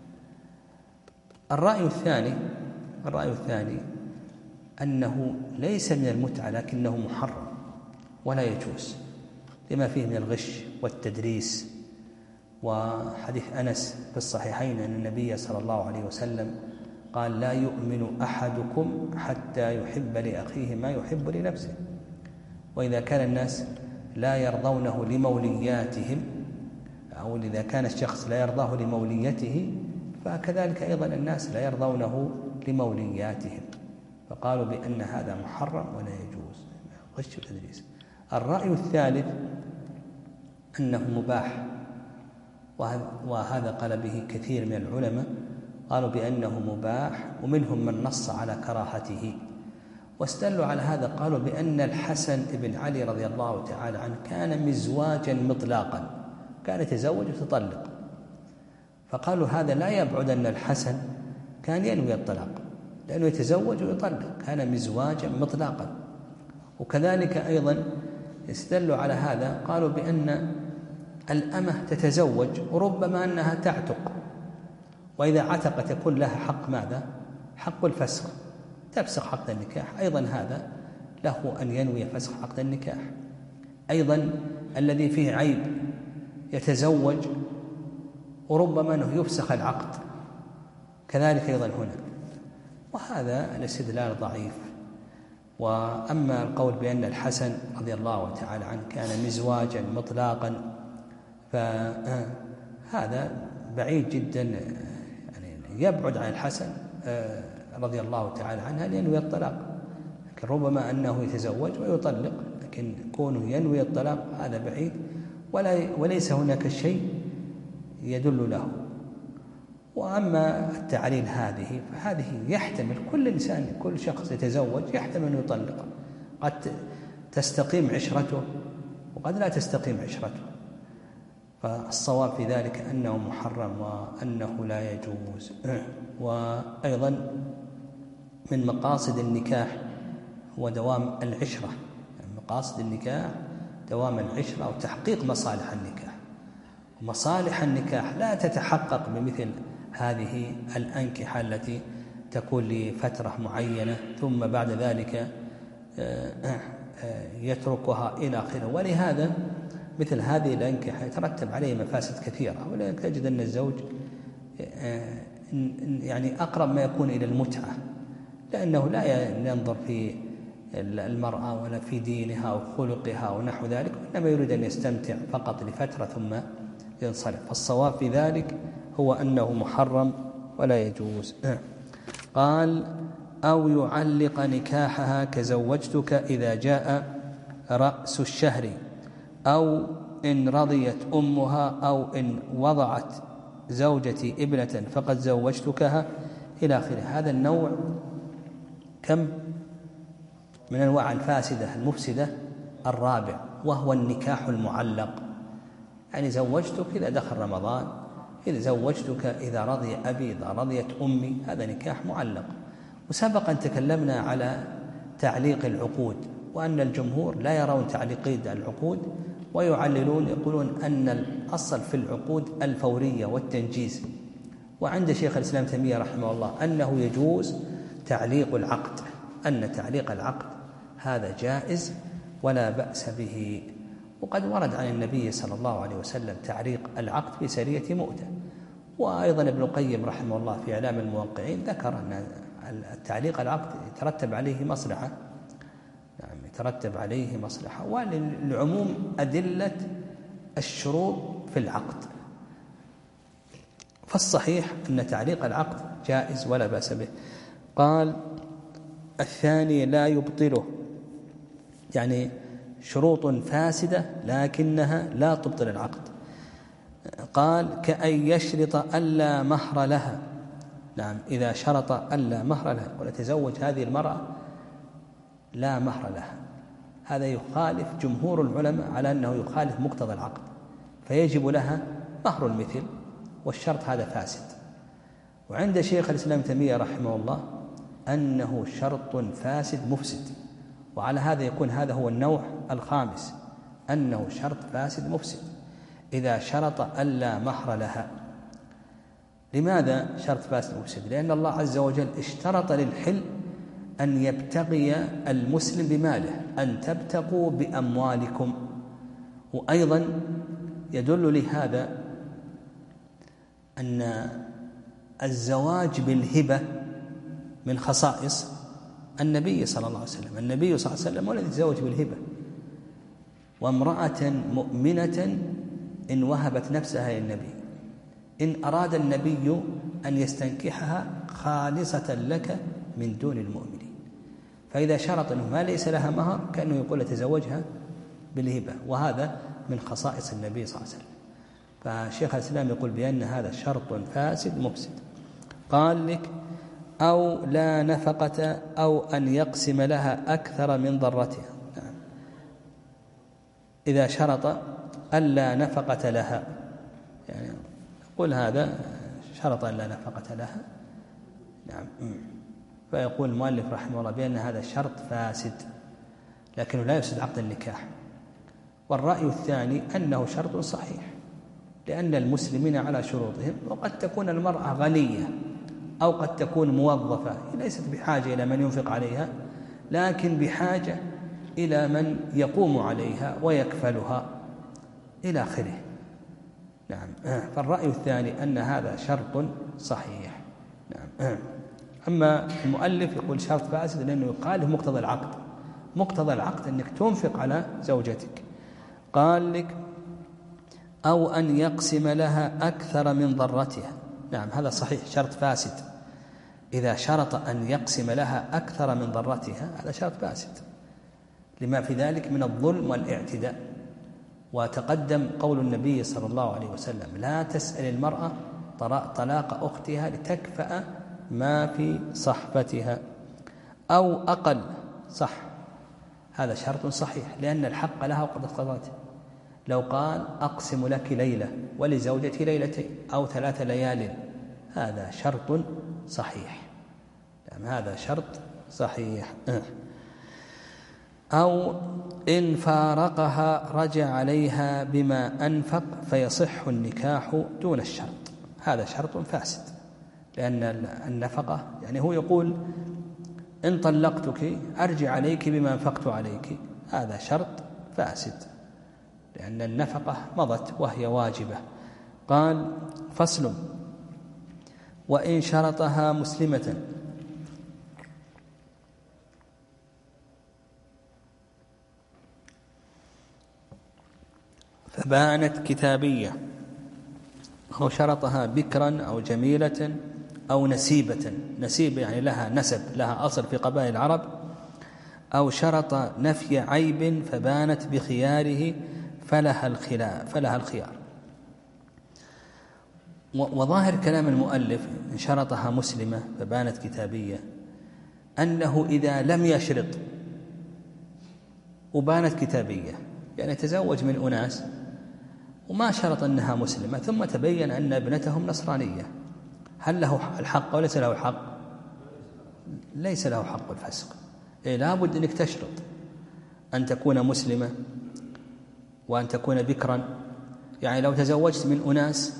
الرأي الثاني الرأي الثاني أنه ليس من المتعة لكنه محرم ولا يجوز لما فيه من الغش والتدريس. وحديث أنس في الصحيحين أن النبي صلى الله عليه وسلم قال: لا يؤمن أحدكم حتى يحب لأخيه ما يحب لنفسه. وإذا كان الناس لا يرضونه لمولياتهم، أو إذا كان الشخص لا يرضاه لموليته، فكذلك أيضا الناس لا يرضونه لمولياتهم. فقالوا بأن هذا محرم ولا يجوز، غش وتدريس. الرأي الثالث أنه مباح، وهذا قال به كثير من العلماء، قالوا بأنه مباح، ومنهم من نص على كراهته. واستدلوا على هذا قالوا بأن الحسن بن علي رضي الله تعالى عنه كان مزواجا مطلقا، كان يتزوج ويتطلق، فقالوا هذا لا يبعد أن الحسن كان ينوي الطلاق، لأنه يتزوج ويطلق، كان مزواجا مطلقا. وكذلك أيضا استدلوا على هذا قالوا بأن الأمة تتزوج وربما أنها تعتق، وإذا عتقت يكون لها حق ماذا؟ حق الفسخ، تفسخ عقد النكاح. أيضا هذا له أن ينوي فسخ عقد النكاح. أيضا الذي فيه عيب يتزوج وربما أنه يفسخ العقد، كذلك أيضا هنا. وهذا الاستدلال ضعيف. وأما القول بأن الحسن رضي الله تعالى عنه كان مزواجا مطلقا، فهذا بعيد جدا، يعني يبعد عن الحسن رضي الله تعالى عنها لينوي الطلاق، لكن ربما أنه يتزوج ويطلق، لكن كونه ينوي الطلاق هذا بعيد، ولا وليس هناك شيء يدل له. وأما التعليل هذه فهذه يحتمل كل إنسان، كل شخص يتزوج يحتمل أن يطلق، قد تستقيم عشرته وقد لا تستقيم عشرته. فالصواب في ذلك أنه محرم وأنه لا يجوز. وأيضا من مقاصد النكاح هو دوام العشرة، يعني مقاصد النكاح دوام العشرة أو تحقيق مصالح النكاح. ومصالح النكاح لا تتحقق بمثل هذه الأنكحة التي تكون لفترة معينة ثم بعد ذلك يتركها إلى آخره. ولهذا مثل هذه الأنكحة يترتب عليه مفاسد كثيرة، ولذلك تجد أن الزوج يعني أقرب ما يكون إلى المتعة، لأنه لا ينظر في المرأة ولا في دينها أو خلقها ونحو ذلك، وإنما يريد أن يستمتع فقط لفترة ثم ينصرف. فالصواب في ذلك هو أنه محرم ولا يجوز. قال أو يعلق نكاحها كزوجتك إذا جاء رأس الشهر، أو إن رضيت أمها، أو إن وضعت زوجتي ابنة فقد زوجتكها إلى آخره. هذا النوع كم من أنواع الفاسدة المفسدة؟ الرابع، وهو النكاح المعلق. يعني زوجتك إذا دخل رمضان، إذا زوجتك إذا رضي أبي، إذا رضيت أمي، هذا نكاح معلق. وسبق أن تكلمنا على تعليق العقود، وأن الجمهور لا يرون تعليق العقود ويعللون، يقولون أن الأصل في العقود الفورية والتنجيز. وعند شيخ الإسلام تيمية رحمه الله أنه يجوز تعليق العقد، أن تعليق العقد هذا جائز ولا بأس به. وقد ورد عن النبي صلى الله عليه وسلم تعليق العقد في سرية مؤتة. وأيضا ابن القيم رحمه الله في إعلام الموقعين ذكر أن التعليق العقد يترتب عليه مصلحة، يعني يترتب عليه مصلحة. وللعموم أدلة الشروط في العقد، فالصحيح أن تعليق العقد جائز ولا بأس به. قال الثاني لا يبطله، يعني شروط فاسدة لكنها لا تبطل العقد. قال كأن يشرط ألا مهر لها. نعم، إذا شرط ألا مهر لها ولتزوج هذه المرأة لا مهر لها، هذا يخالف جمهور العلماء على أنه يخالف مقتضى العقد، فيجب لها مهر المثل، والشرط هذا فاسد. وعند شيخ الإسلام تيمية رحمه الله أنه شرط فاسد مفسد، وعلى هذا يكون هذا هو النوع الخامس، أنه شرط فاسد مفسد إذا شرط ألا مهر لها. لماذا شرط فاسد مفسد؟ لأن الله عز وجل اشترط للحل أن يبتغي المسلم بماله، أن تبتغوا بأموالكم. وأيضا يدل لهذا أن الزواج بالهبة من خصائص النبي صلى الله عليه وسلم. النبي صلى الله عليه وسلم ولد يتزوج بالهبة، وامرأة مؤمنة إن وهبت نفسها للنبي، إن أراد النبي أن يستنكحها خالصة لك من دون المؤمنين. فإذا شرط أنه ما ليس لها مهر كأنه يقول تزوجها بالهبة، وهذا من خصائص النبي صلى الله عليه وسلم. فشيخ الإسلام يقول بأن هذا شرط فاسد مفسد. قال لك أو لا نفقة، أو أن يقسم لها أكثر من ضرتها. نعم. إذا شرط ألا نفقة لها، يعني يقول هذا شرط ألا نفقة لها، نعم، فيقول المؤلف رحمه الله بأن هذا شرط فاسد لكنه لا يفسد عقد النكاح. والرأي الثاني أنه شرط صحيح، لأن المسلمين على شروطهم، وقد تكون المرأة غنية أو قد تكون موظفة ليست بحاجة إلى من ينفق عليها، لكن بحاجة إلى من يقوم عليها ويكفلها إلى آخره. نعم. فالرأي الثاني أن هذا شرط صحيح. نعم. أما المؤلف يقول شرط فاسد لأنه يخالف مقتضى العقد. مقتضى العقد أنك تنفق على زوجتك. قال لك أو أن يقسم لها أكثر من ضرتها. نعم، هذا صحيح شرط فاسد، إذا شرط أن يقسم لها أكثر من ضرتها هذا شرط فاسد لما في ذلك من الظلم والاعتداء. وتقدم قول النبي صلى الله عليه وسلم: لا تسأل المرأة طلاق أختها لتكفأ ما في صحفتها أو أقل. صح، هذا شرط صحيح لأن الحق لها وقد قضته. لو قال: أقسم لك ليلة ولزوجتي ليلتين أو ثلاث ليال، هذا شرط صحيح، يعني هذا شرط صحيح. أو إن فارقها رجع عليها بما أنفق فيصح النكاح دون الشرط، هذا شرط فاسد لأن النفقة يعني هو يقول: إن طلقتك أرجع عليك بما أنفقت عليك، هذا شرط فاسد لأن النفقة مضت وهي واجبة. قال: فصل: وإن شرطها مسلمة فبانت كتابية، أو شرطها بكرا أو جميلة أو نسيبة، نسيبة يعني لها نسب، لها أصل في قبائل العرب، أو شرط نفي عيب فبانت بخياره فلها الخلاف فلها الخيار. وظاهر كلام المؤلف إن شرطها مسلمة فبانت كتابية أنه إذا لم يشرط وبانت كتابية، يعني تزوج من أناس وما شرط أنها مسلمة ثم تبين أن ابنتهم نصرانية، هل له الحق وليس له الحق؟ ليس له حق الفسق. إيه، لا بد أنك تشرط أن تكون مسلمة وأن تكون بكرا. يعني لو تزوجت من أناس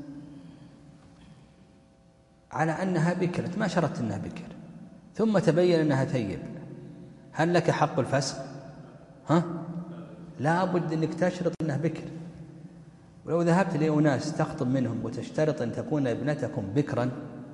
على أنها بكرة ما شرطت أنها بكر ثم تبين أنها ثيب، هل لك حق الفسق؟ ها؟ لا بد أنك تشرط أنها بكر. ولو ذهبت لأناس تخطب منهم وتشترط أن تكون ابنتكم بكرا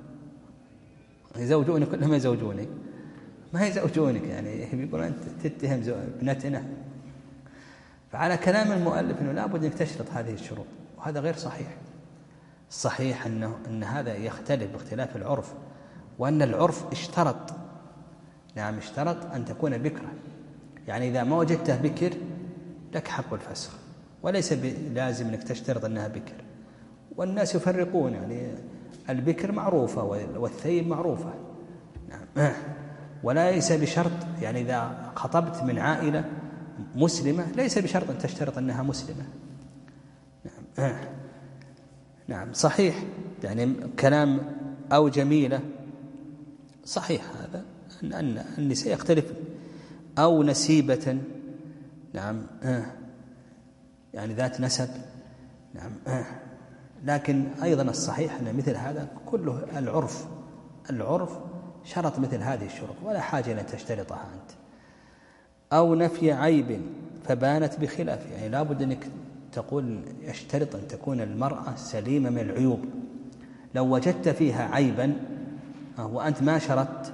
يزوجونك ولا ما يزوجونك؟ ما يزوجونك، يعني يقولون أنت تتهم ابنتنا. فعلى كلام المؤلف أنه لا بد أنك تشرط هذه الشروط، وهذا غير صحيح. الصحيح أنه أن هذا يختلف باختلاف العرف، وأن العرف اشترط، نعم اشترط أن تكون بكرا، يعني إذا ما وجدته بكر لك حق الفسخ، وليس لازم أنك تشترط أنها بكر. والناس يفرقون، يعني البكر معروفة والثيب معروفة، نعم. وليس بشرط، يعني إذا خطبت من عائلة مسلمة ليس بشرط أن تشترط أنها مسلمة، نعم. نعم صحيح، يعني كلام أو جميلة صحيح هذا أن النساء يختلف، أو نسيبة، نعم يعني ذات نسب، نعم. لكن أيضا الصحيح أن مثل هذا كله العرف العرف شرط مثل هذه الشروط ولا حاجة أن تشترطها أنت. أو نفي عيب فبانت بخلاف، يعني لا بد أنك تقول يشترط أن تكون المرأة سليمة من العيوب. لو وجدت فيها عيبا وأنت ما شرطت،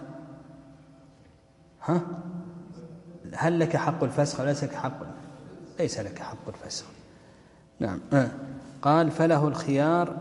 ها هل لك حق الفسخ ولا ليس لك حق؟ ليس لك حق الفسخ، نعم. قال: فله الخيار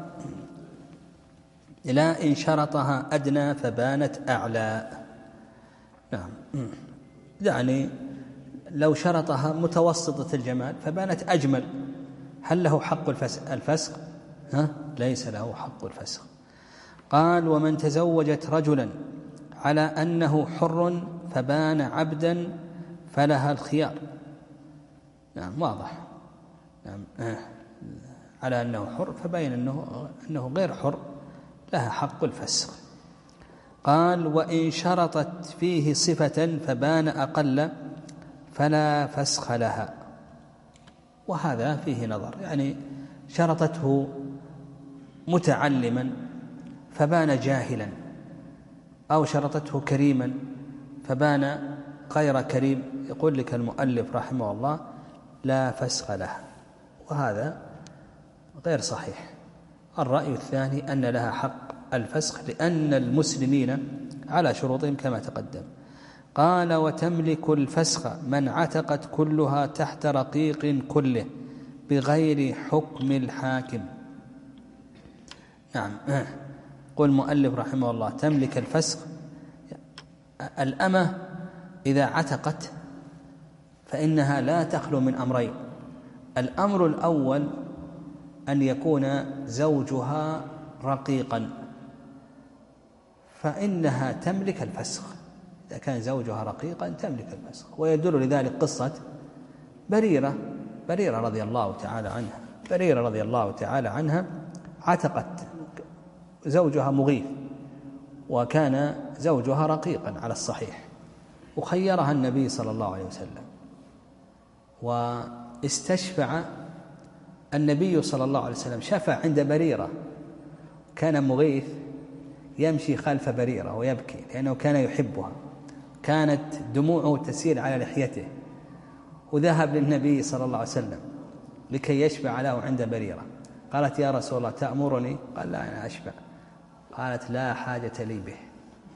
لا إن شرطها أدنى فبانت أعلى، نعم. يعني لو شرطها متوسطة الجمال فبانت أجمل، هل له حق الفسخ؟ ها؟ ليس له حق الفسخ. قال: ومن تزوجت رجلا على أنه حر فبان عبدا فلها الخيار، نعم واضح، نعم. على أنه حر فبين أنه, أنه غير حر لها حق الفسخ. قال: وإن شرطت فيه صفة فبان أقل فلا فسخ لها، وهذا فيه نظر، يعني شرطته متعلما فبان جاهلا، أو شرطته كريما فبان غير كريم، يقول لك المؤلف رحمه الله لا فسخ له، وهذا غير صحيح. الرأي الثاني أن لها حق الفسخ لأن المسلمين على شروطهم كما تقدم. قال: وتملك الفسخ من عتقت كلها تحت رقيق كله بغير حكم الحاكم، نعم. قل المؤلف رحمه الله تملك الفسخ. الأمة إذا عتقت فإنها لا تخلو من أمرين. الأمر الأول أن يكون زوجها رقيقا، فإنها تملك الفسخ. إذا كان زوجها رقيقا تملك الفسخ. ويدل لذلك قصة بريرة بريرة رضي الله تعالى عنها بريرة رضي الله تعالى عنها عتقت زوجها مغيث، وكان زوجها رقيقا على الصحيح، وخيرها النبي صلى الله عليه وسلم، واستشفع النبي صلى الله عليه وسلم، شفع عند بريرة. كان مغيث يمشي خلف بريرة ويبكي لأنه كان يحبها، كانت دموعه تسيل على لحيته، وذهب للنبي صلى الله عليه وسلم لكي يشفع له عند بريرة. قالت يا رسول الله تأمرني؟ قال لا أنا أشفع. قالت لا حاجة لي به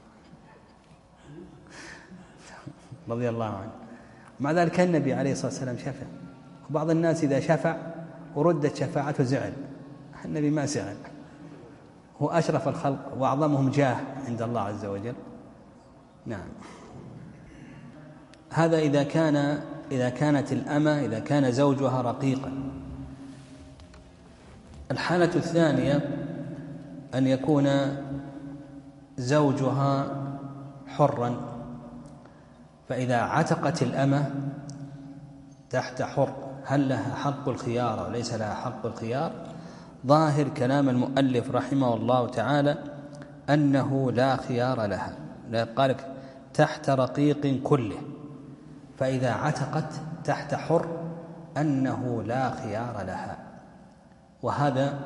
رضي الله عنه. مع ذلك النبي عليه الصلاة والسلام شفع. وبعض الناس إذا شفع وردت شفاعته زعل، النبي ما زعل، هو أشرف الخلق وأعظمهم جاه عند الله عز وجل. نعم. هذا إذا كان إذا كانت الأمة إذا كان زوجها رقيقا. الحالة الثانية أن يكون زوجها حرا، فإذا عتقت الأمة تحت حر هل لها حق الخيار أو ليس لها حق الخيار؟ ظاهر كلام المؤلف رحمه الله تعالى أنه لا خيار لها. قال تحت رقيق كله، فإذا عتقت تحت حر أنه لا خيار لها. وهذا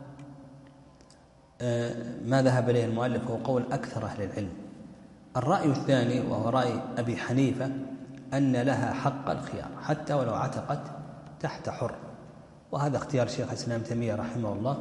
ما ذهب إليه المؤلف هو قول أكثر أهل العلم. الرأي الثاني وهو رأي أبي حنيفة أن لها حق الخيار حتى ولو عتقت تحت حر، وهذا اختيار شيخ الإسلام ابن تيمية رحمه الله،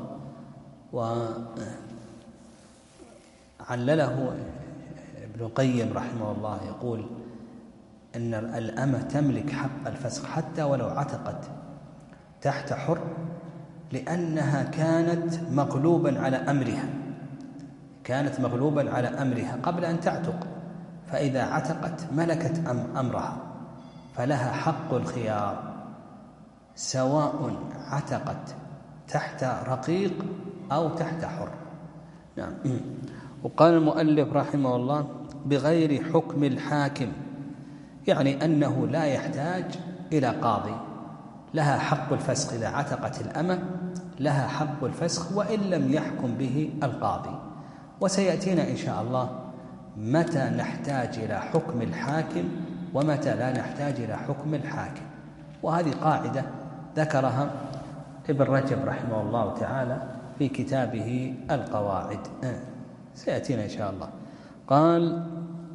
وعلله ابن القيم رحمه الله يقول أن الأمة تملك حق الفسخ حتى ولو عتقت تحت حر، لأنها كانت مغلوبا على أمرها كانت مغلوبا على أمرها قبل أن تعتق، فإذا عتقت ملكت أمرها فلها حق الخيار سواء عتقت تحت رقيق أو تحت حر. نعم. وقال المؤلف رحمه الله بغير حكم الحاكم، يعني أنه لا يحتاج إلى قاضي، لها حق الفسخ. إذا عتقت الأمة لها حق الفسخ وإن لم يحكم به القاضي. وسيأتينا إن شاء الله متى نحتاج إلى حكم الحاكم ومتى لا نحتاج إلى حكم الحاكم، وهذه قاعدة ذكرها ابن رجب رحمه الله تعالى في كتابه القواعد، سيأتينا إن شاء الله. قال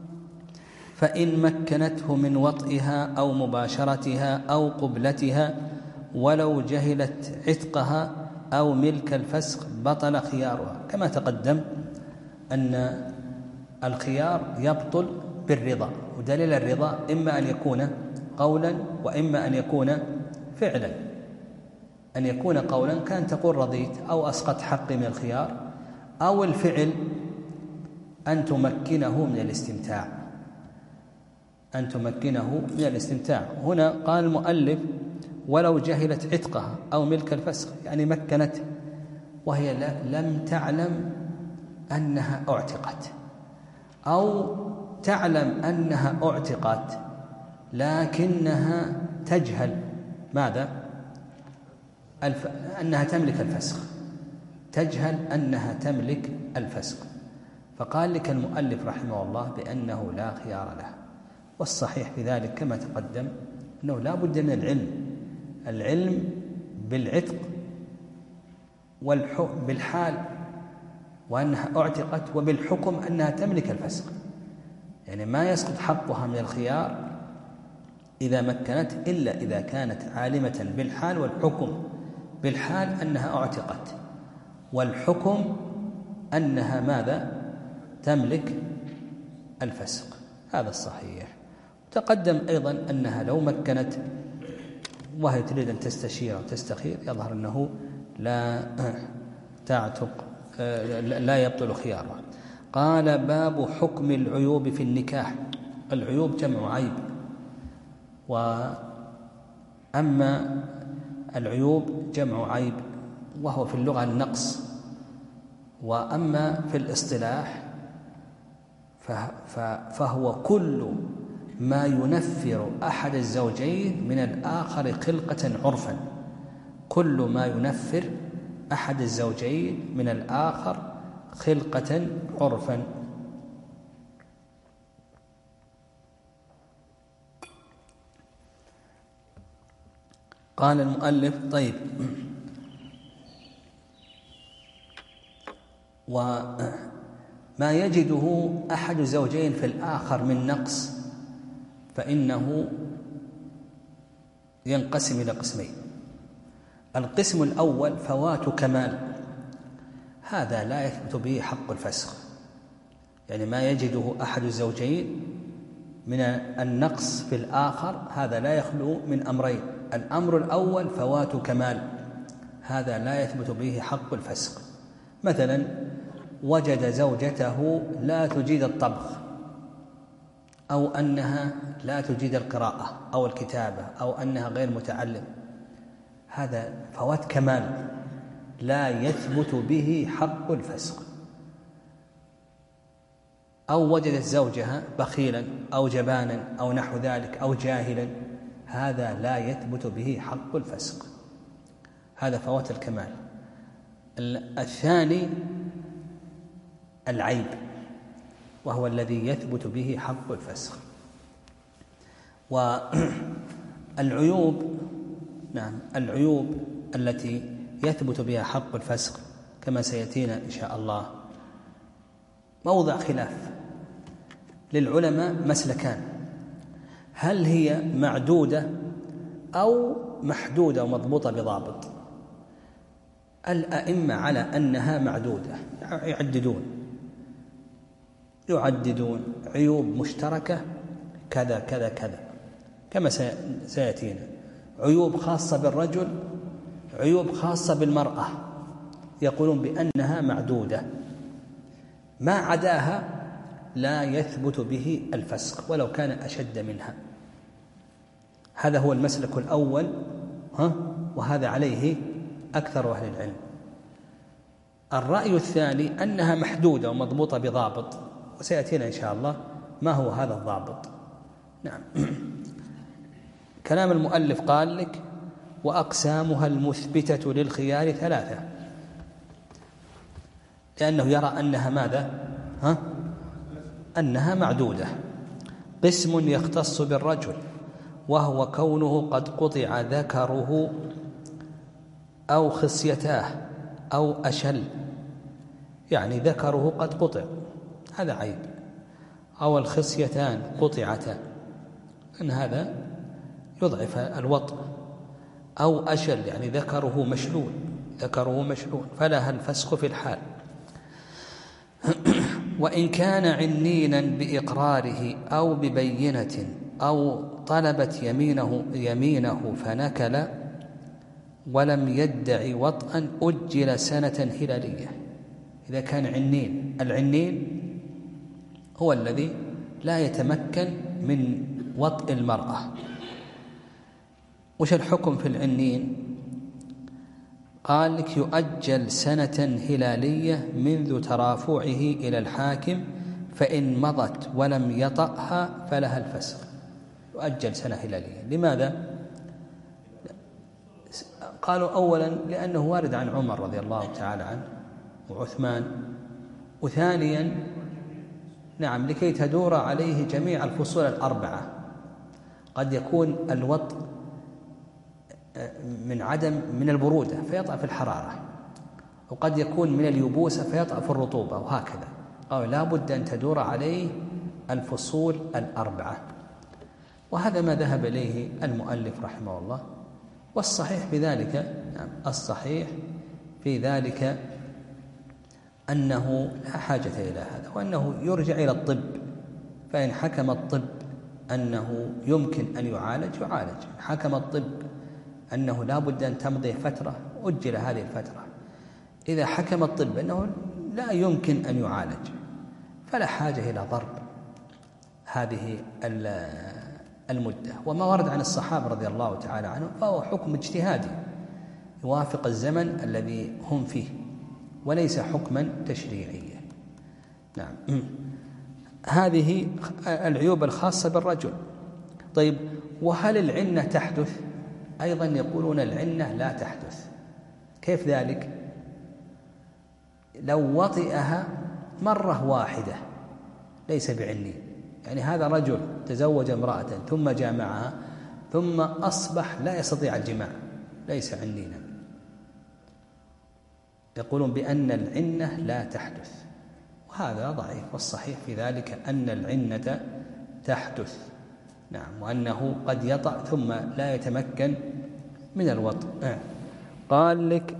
فإن مكنته من وطئها أو مباشرتها أو قبلتها ولو جهلت عتقها أو ملك الفسخ بطل خيارها. كما تقدم أن الخيار يبطل بالرضا، ودليل الرضا إما أن يكون قولا وإما أن يكون فعلا. أن يكون قولا كان تقول رضيت أو أسقط حقي من الخيار، أو الفعل أن تمكنه من الاستمتاع أن تمكنه من الاستمتاع. هنا قال المؤلف ولو جهلت عتقها أو ملك الفسخ، يعني مكنت وهي لم تعلم أنها أعتقت، أو تعلم أنها أعتقت لكنها تجهل ماذا؟ الف... أنها تملك الفسخ، تجهل أنها تملك الفسخ. فقال لك المؤلف رحمه الله بأنه لا خيار له. والصحيح في ذلك كما تقدم أنه لا بد من العلم العلم بالعتق والحكم بالحال وأنها أعتقت، وبالحكم أنها تملك الفسخ. يعني ما يسقط حقها من الخيار إذا مكنت إلا إذا كانت عالمة بالحال والحكم. بالحال أنها أعتقت، والحكم أنها ماذا؟ تملك الفسق. هذا الصحيح. تقدم أيضا أنها لو مكنت وهي تريد أن تستشير أو تستخير يظهر أنه لا تعتق لا يبطل خياره. قال باب حكم العيوب في النكاح. العيوب جمع عيب، وأما العيوب جمع عيب وهو في اللغة النقص، وأما في الاصطلاح فهو كل ما ينفر أحد الزوجين من الآخر خلقة عرفا. كل ما ينفر أحد الزوجين من الآخر خلقة عرفا. قال المؤلف: طيب، وما يجده أحد الزوجين في الآخر من نقص فإنه ينقسم إلى قسمين. القسم الأول فوات كمال، هذا لا يثبت به حق الفسخ، يعني ما يجده أحد الزوجين من النقص في الآخر هذا لا يخلو من أمرين. الأمر الأول فوات كمال، هذا لا يثبت به حق الفسخ. مثلا وجد زوجته لا تجيد الطبخ، أو أنها لا تجيد القراءة أو الكتابة، أو أنها غير متعلم، هذا فوات كمال لا يثبت به حق الفسخ. أو وجدت زوجها بخيلا أو جبانا أو نحو ذلك أو جاهلا، هذا لا يثبت به حق الفسخ، هذا فوات الكمال. الثاني العيب، وهو الذي يثبت به حق الفسخ. والعيوب، نعم، العيوب التي يثبت بها حق الفسخ كما سيأتينا إن شاء الله موضع خلاف للعلماء، مسلكان: هل هي معدودة أو محدودة ومضبوطة بضابط؟ الأئمة على أنها معدودة، يعددون يعددون عيوب مشتركة كذا كذا كذا كما سيأتينا، عيوب خاصة بالرجل، عيوب خاصة بالمرأة، يقولون بأنها معدودة، ما عداها لا يثبت به الفسخ ولو كان أشد منها. هذا هو المسلك الأول، ها وهذا عليه أكثر أهل العلم. الرأي الثاني أنها محدودة ومضبوطة بضابط، وسيأتينا إن شاء الله ما هو هذا الضابط. نعم. كلام المؤلف قال لك: وأقسامها المثبتة للخيار ثلاثة، لأنه يرى أنها ماذا؟ ها؟ أنها معدودة. قسم يختص بالرجل، وهو كونه قد قطع ذكره أو خصيتاه أو أشل، يعني ذكره قد قطع، هذا عيب، أو الخصيتان قطعتا، أن هذا يضعف الوطء، أو أشل يعني ذكره مشلول، ذكره مشلول، فلها الفسخ في الحال. وإن كان عنينا بإقراره أو ببينة أو طلبت يمينه يمينه فنكل ولم يدع وطئا أجل سنة هلالية. إذا كان عنين، العنين هو الذي لا يتمكن من وطئ المرأة. وش الحكم في العنين؟ قال لك: يؤجل سنة هلالية منذ ترافعه إلى الحاكم، فإن مضت ولم يطأها فلها الفسخ. يؤجل سنة هلالية. لماذا؟ قالوا أولا لأنه وارد عن عمر رضي الله تعالى عنه وعثمان، وثانيا نعم لكي تدور عليه جميع الفصول الأربعة. قد يكون الوطء من عدم من البرودة فيطأ في الحرارة، وقد يكون من اليبوسة فيطأ في الرطوبة، وهكذا. أو لا بد أن تدور عليه الفصول الأربعة، وهذا ما ذهب إليه المؤلف رحمه الله. والصحيح في ذلك، نعم الصحيح في ذلك أنه لا حاجة إلى هذا، وأنه يرجع إلى الطب، فإن حكم الطب أنه يمكن أن يعالج يعالج، حكم الطب أنه لا بد أن تمضي فترة أجل هذه الفترة. إذا حكم الطب أنه لا يمكن أن يعالج، فلا حاجة إلى ضرب هذه المدة. وما ورد عن الصحابة رضي الله تعالى عنهم فهو حكم اجتهادي يوافق الزمن الذي هم فيه وليس حكما تشريعيا. نعم. هذه العيوب الخاصة بالرجل. طيب، وهل العنة تحدث؟ أيضا يقولون العنة لا تحدث. كيف ذلك؟ لو وطئها مرة واحدة ليس بعني، يعني هذا رجل تزوج امرأة ثم جامعها ثم أصبح لا يستطيع الجماع، ليس عنينا. يقولون بأن العنة لا تحدث، وهذا ضعيف، والصحيح في ذلك أن العنة تحدث. نعم، وأنه قد يطأ ثم لا يتمكن من الوطء. آه. قال لك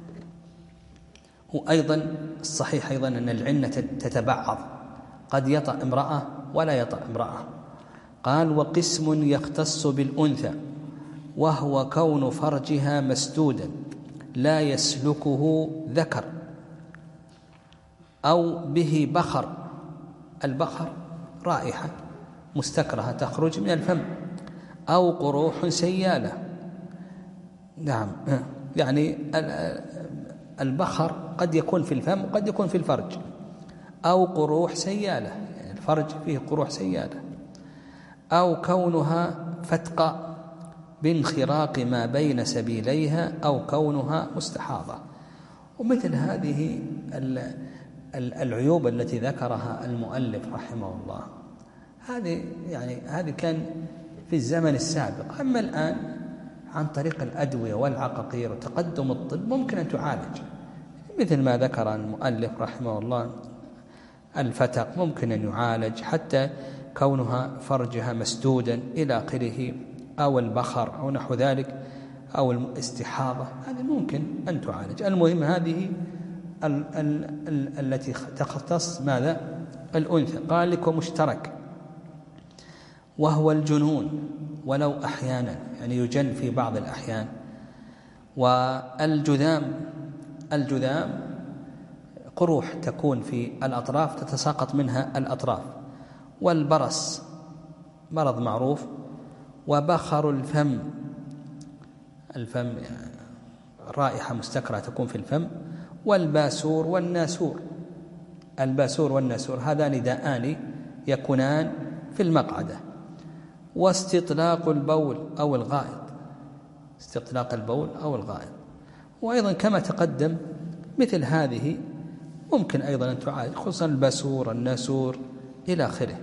وأيضا الصحيح أيضا أن العنة تتبعض، قد يطأ امرأة ولا يطأ امرأة. قال وقسم يختص بالأنثى وهو كون فرجها مسدودا لا يسلكه ذكر أو به بخر. البخر رائحة مستكرهة تخرج من الفم، أو قروح سيالة. نعم، يعني البخر قد يكون في الفم وقد يكون في الفرج، أو قروح سيالة، يعني الفرج فيه قروح سيالة، أو كونها فتقة بانخراق ما بين سبيليها، أو كونها مستحاضة. ومثل هذه العيوب التي ذكرها المؤلف رحمه الله، هذه يعني هذه كان في الزمن السابق. أما الآن عن طريق الأدوية والعقاقير وتقدم الطب ممكن أن تعالج، مثل ما ذكر المؤلف رحمه الله الفتق ممكن أن يعالج، حتى كونها فرجها مسدودا إلى آخره، أو البخر أو نحو ذلك، أو الاستحاضة، هذه ممكن أن تعالج. المهم هذه ال ال ال التي تختص ماذا؟ الأنثى. قال لك ومشترك وهو الجنون ولو أحيانا، يعني يجن في بعض الأحيان. والجذام، الجذام قروح تكون في الأطراف تتساقط منها الأطراف. والبرص مرض معروف. وبخر الفم، الفم يعني رائحة مستكرهة تكون في الفم. والباسور والناسور، الباسور والناسور هذان داءان يكونان في المقعدة. واستطلاق البول أو الغائط، استطلاق البول أو الغائط. وأيضا كما تقدم مثل هذه ممكن أيضا أن تعالج، خصوصا الباسور الناسور إلى آخره.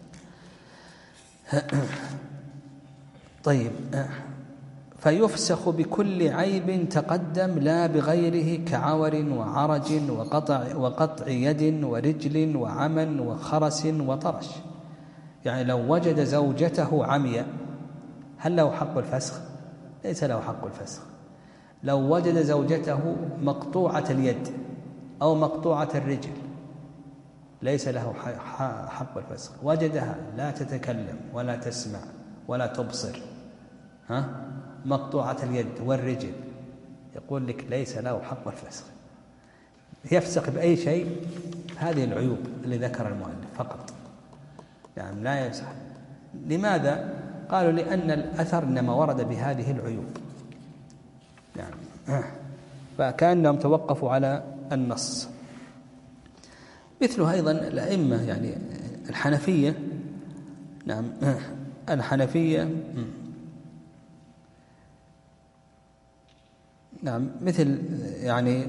طيب، فيفسخ بكل عيب تقدم لا بغيره، كعور وعرج وقطع, وقطع يد ورجل وعمى وخرس وطرش. يعني لو وجد زوجته عمياء هل له حق الفسخ؟ ليس له حق الفسخ. لو وجد زوجته مقطوعة اليد أو مقطوعة الرجل ليس له حق الفسخ. وجدها لا تتكلم ولا تسمع ولا تبصر، ها مقطوعة اليد والرجل، يقول لك ليس له حق الفسخ. يفسخ بأي شيء؟ هذه العيوب اللي ذكر المؤلف فقط، يعني لا يفسخ. لماذا؟ قالوا لأن الأثر إنما ورد بهذه العيوب، يعني فكأنهم توقفوا على النص. مثله أيضا الأئمة، يعني الحنفية. نعم، الحنفية نعم مثل يعني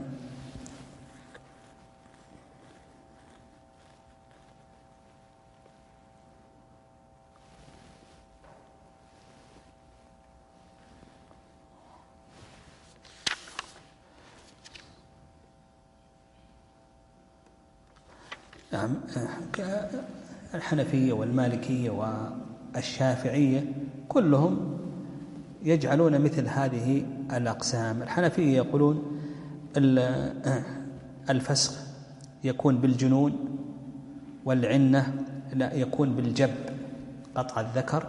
نعم الحنفية والمالكية والشافعية كلهم يجعلون مثل هذه الأقسام. الحنفية يقولون الفسخ يكون بالجنون، والعنة لا يكون بالجب قطع الذكر،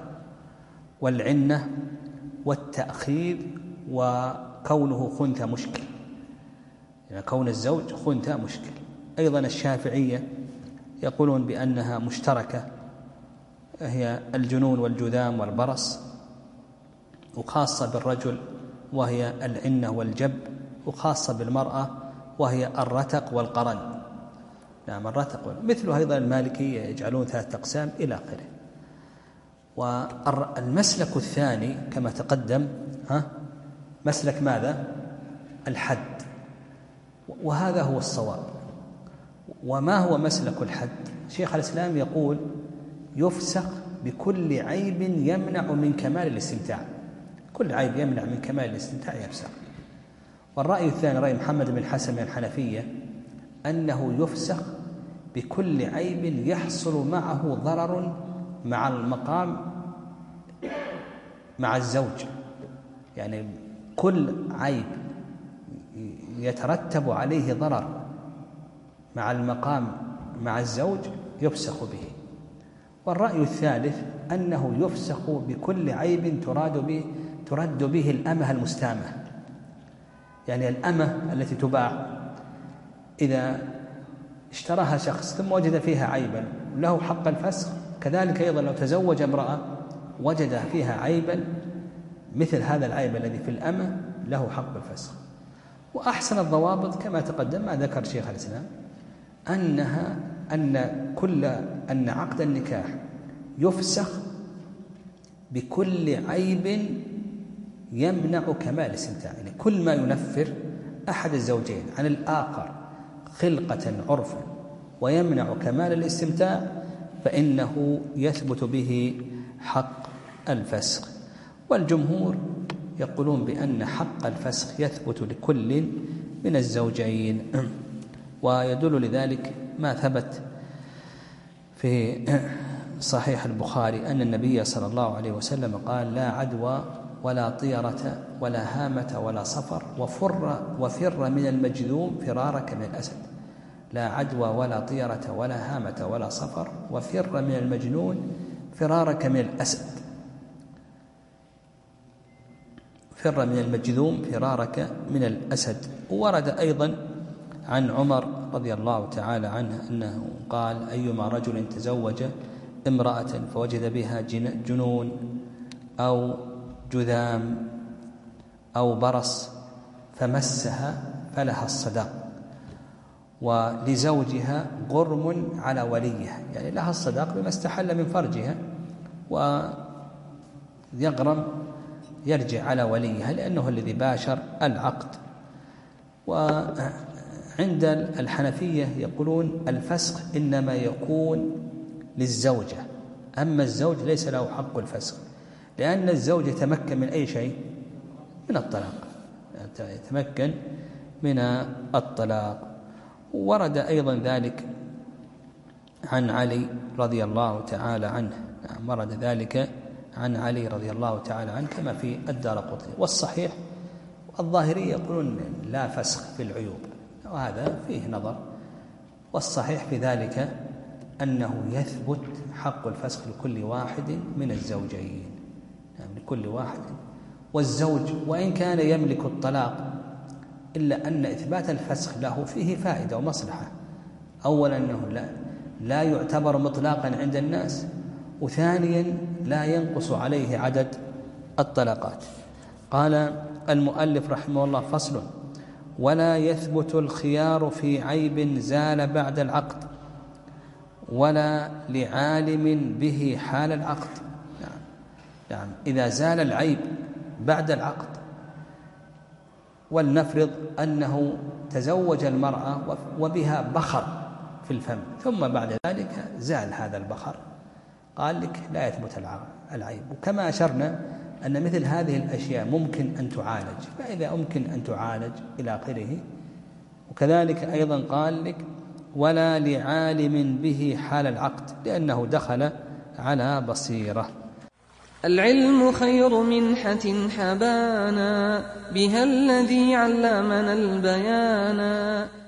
والعنة والتأخير وكونه خنثى مشكل. يعني كون الزوج خنثى مشكل. أيضا الشافعية يقولون بأنها مشتركة، هي الجنون والجذام والبرص، وخاصة بالرجل وهي العنة والجب، وخاصة بالمرأة وهي الرتق والقرن. نعم الرتق، مثل أيضا المالكية يجعلون ثلاثة أقسام إلى آخره. والمسلك الثاني كما تقدم ها مسلك ماذا؟ الحد، وهذا هو الصواب. وما هو مسلك الحد؟ شيخ الإسلام يقول يفسخ بكل عيب يمنع من كمال الاستمتاع، كل عيب يمنع من كمال الاستمتاع يفسخ. والرأي الثاني رأي محمد بن حسن من الحنفية أنه يفسخ بكل عيب يحصل معه ضرر مع المقام مع الزوج، يعني كل عيب يترتب عليه ضرر مع المقام مع الزوج يفسخ به. والرأي الثالث أنه يفسخ بكل عيب تراد به ترد به الأمة المستامة، يعني الأمة التي تباع إذا اشتراها شخص ثم وجد فيها عيبا له حق الفسخ، كذلك أيضا لو تزوج امرأة وجد فيها عيبا مثل هذا العيب الذي في الأمة له حق الفسخ. وأحسن الضوابط كما تقدم ما ذكر شيخ الإسلام أنها أن كل أن عقد النكاح يفسخ بكل عيب يمنع كمال الاستمتاع، يعني كل ما ينفر أحد الزوجين عن الآخر خلقة عرفا ويمنع كمال الاستمتاع فإنه يثبت به حق الفسخ. والجمهور يقولون بأن حق الفسخ يثبت لكل من الزوجين، ويدل لذلك ما ثبت في صحيح البخاري أن النبي صلى الله عليه وسلم قال لا عدوى ولا طيرة ولا هامة ولا صفر وفر وفر من المجذوم فرارك من الأسد. لا عدوى ولا طيرة ولا هامة ولا صفر وفر من المجنون فرارك من الأسد. فر من المجذوم فرارك من الأسد. ورد أيضا عن عمر رضي الله تعالى عنه أنه قال أيما رجل تزوج امرأة فوجد بها جنون أو جذام أو برص فمسها فلها الصداق، ولزوجها غرم على وليها، يعني لها الصداق بما استحل من فرجها، ويغرم يرجع على وليها لأنه الذي باشر العقد. وعند الحنفية يقولون الفسخ إنما يكون للزوجة، أما الزوج ليس له حق الفسخ، لأن الزوج يتمكن من أي شيء؟ من الطلاق، يتمكن من الطلاق. ورد أيضا ذلك عن علي رضي الله تعالى عنه، ورد ذلك عن علي رضي الله تعالى عنه كما في الدارقطني. والصحيح الظاهري يقولون لا فسخ في العيوب، وهذا فيه نظر، والصحيح في ذلك أنه يثبت حق الفسخ لكل واحد من الزوجين، يعني لكل واحد. والزوج وإن كان يملك الطلاق إلا أن إثبات الفسخ له فيه فائدة ومصلحة. أولا أنه لا, لا يعتبر مطلقا عند الناس، وثانيا لا ينقص عليه عدد الطلاقات. قال المؤلف رحمه الله فصل: ولا يثبت الخيار في عيب زال بعد العقد ولا لعالم به حال العقد. نعم. نعم. إذا زال العيب بعد العقد، ولنفرض أنه تزوج المرأة وبها بخر في الفم، ثم بعد ذلك زال هذا البخر، قال لك لا يثبت العيب. وكما أشرنا أن مثل هذه الأشياء ممكن أن تعالج، فإذا ممكن أن تعالج إلى آخره. وكذلك أيضا قال لك ولا لعالم به حال العقد، لأنه دخل على بصيرة. العلم خير منحة حبانا، بها الذي علمنا البيانا.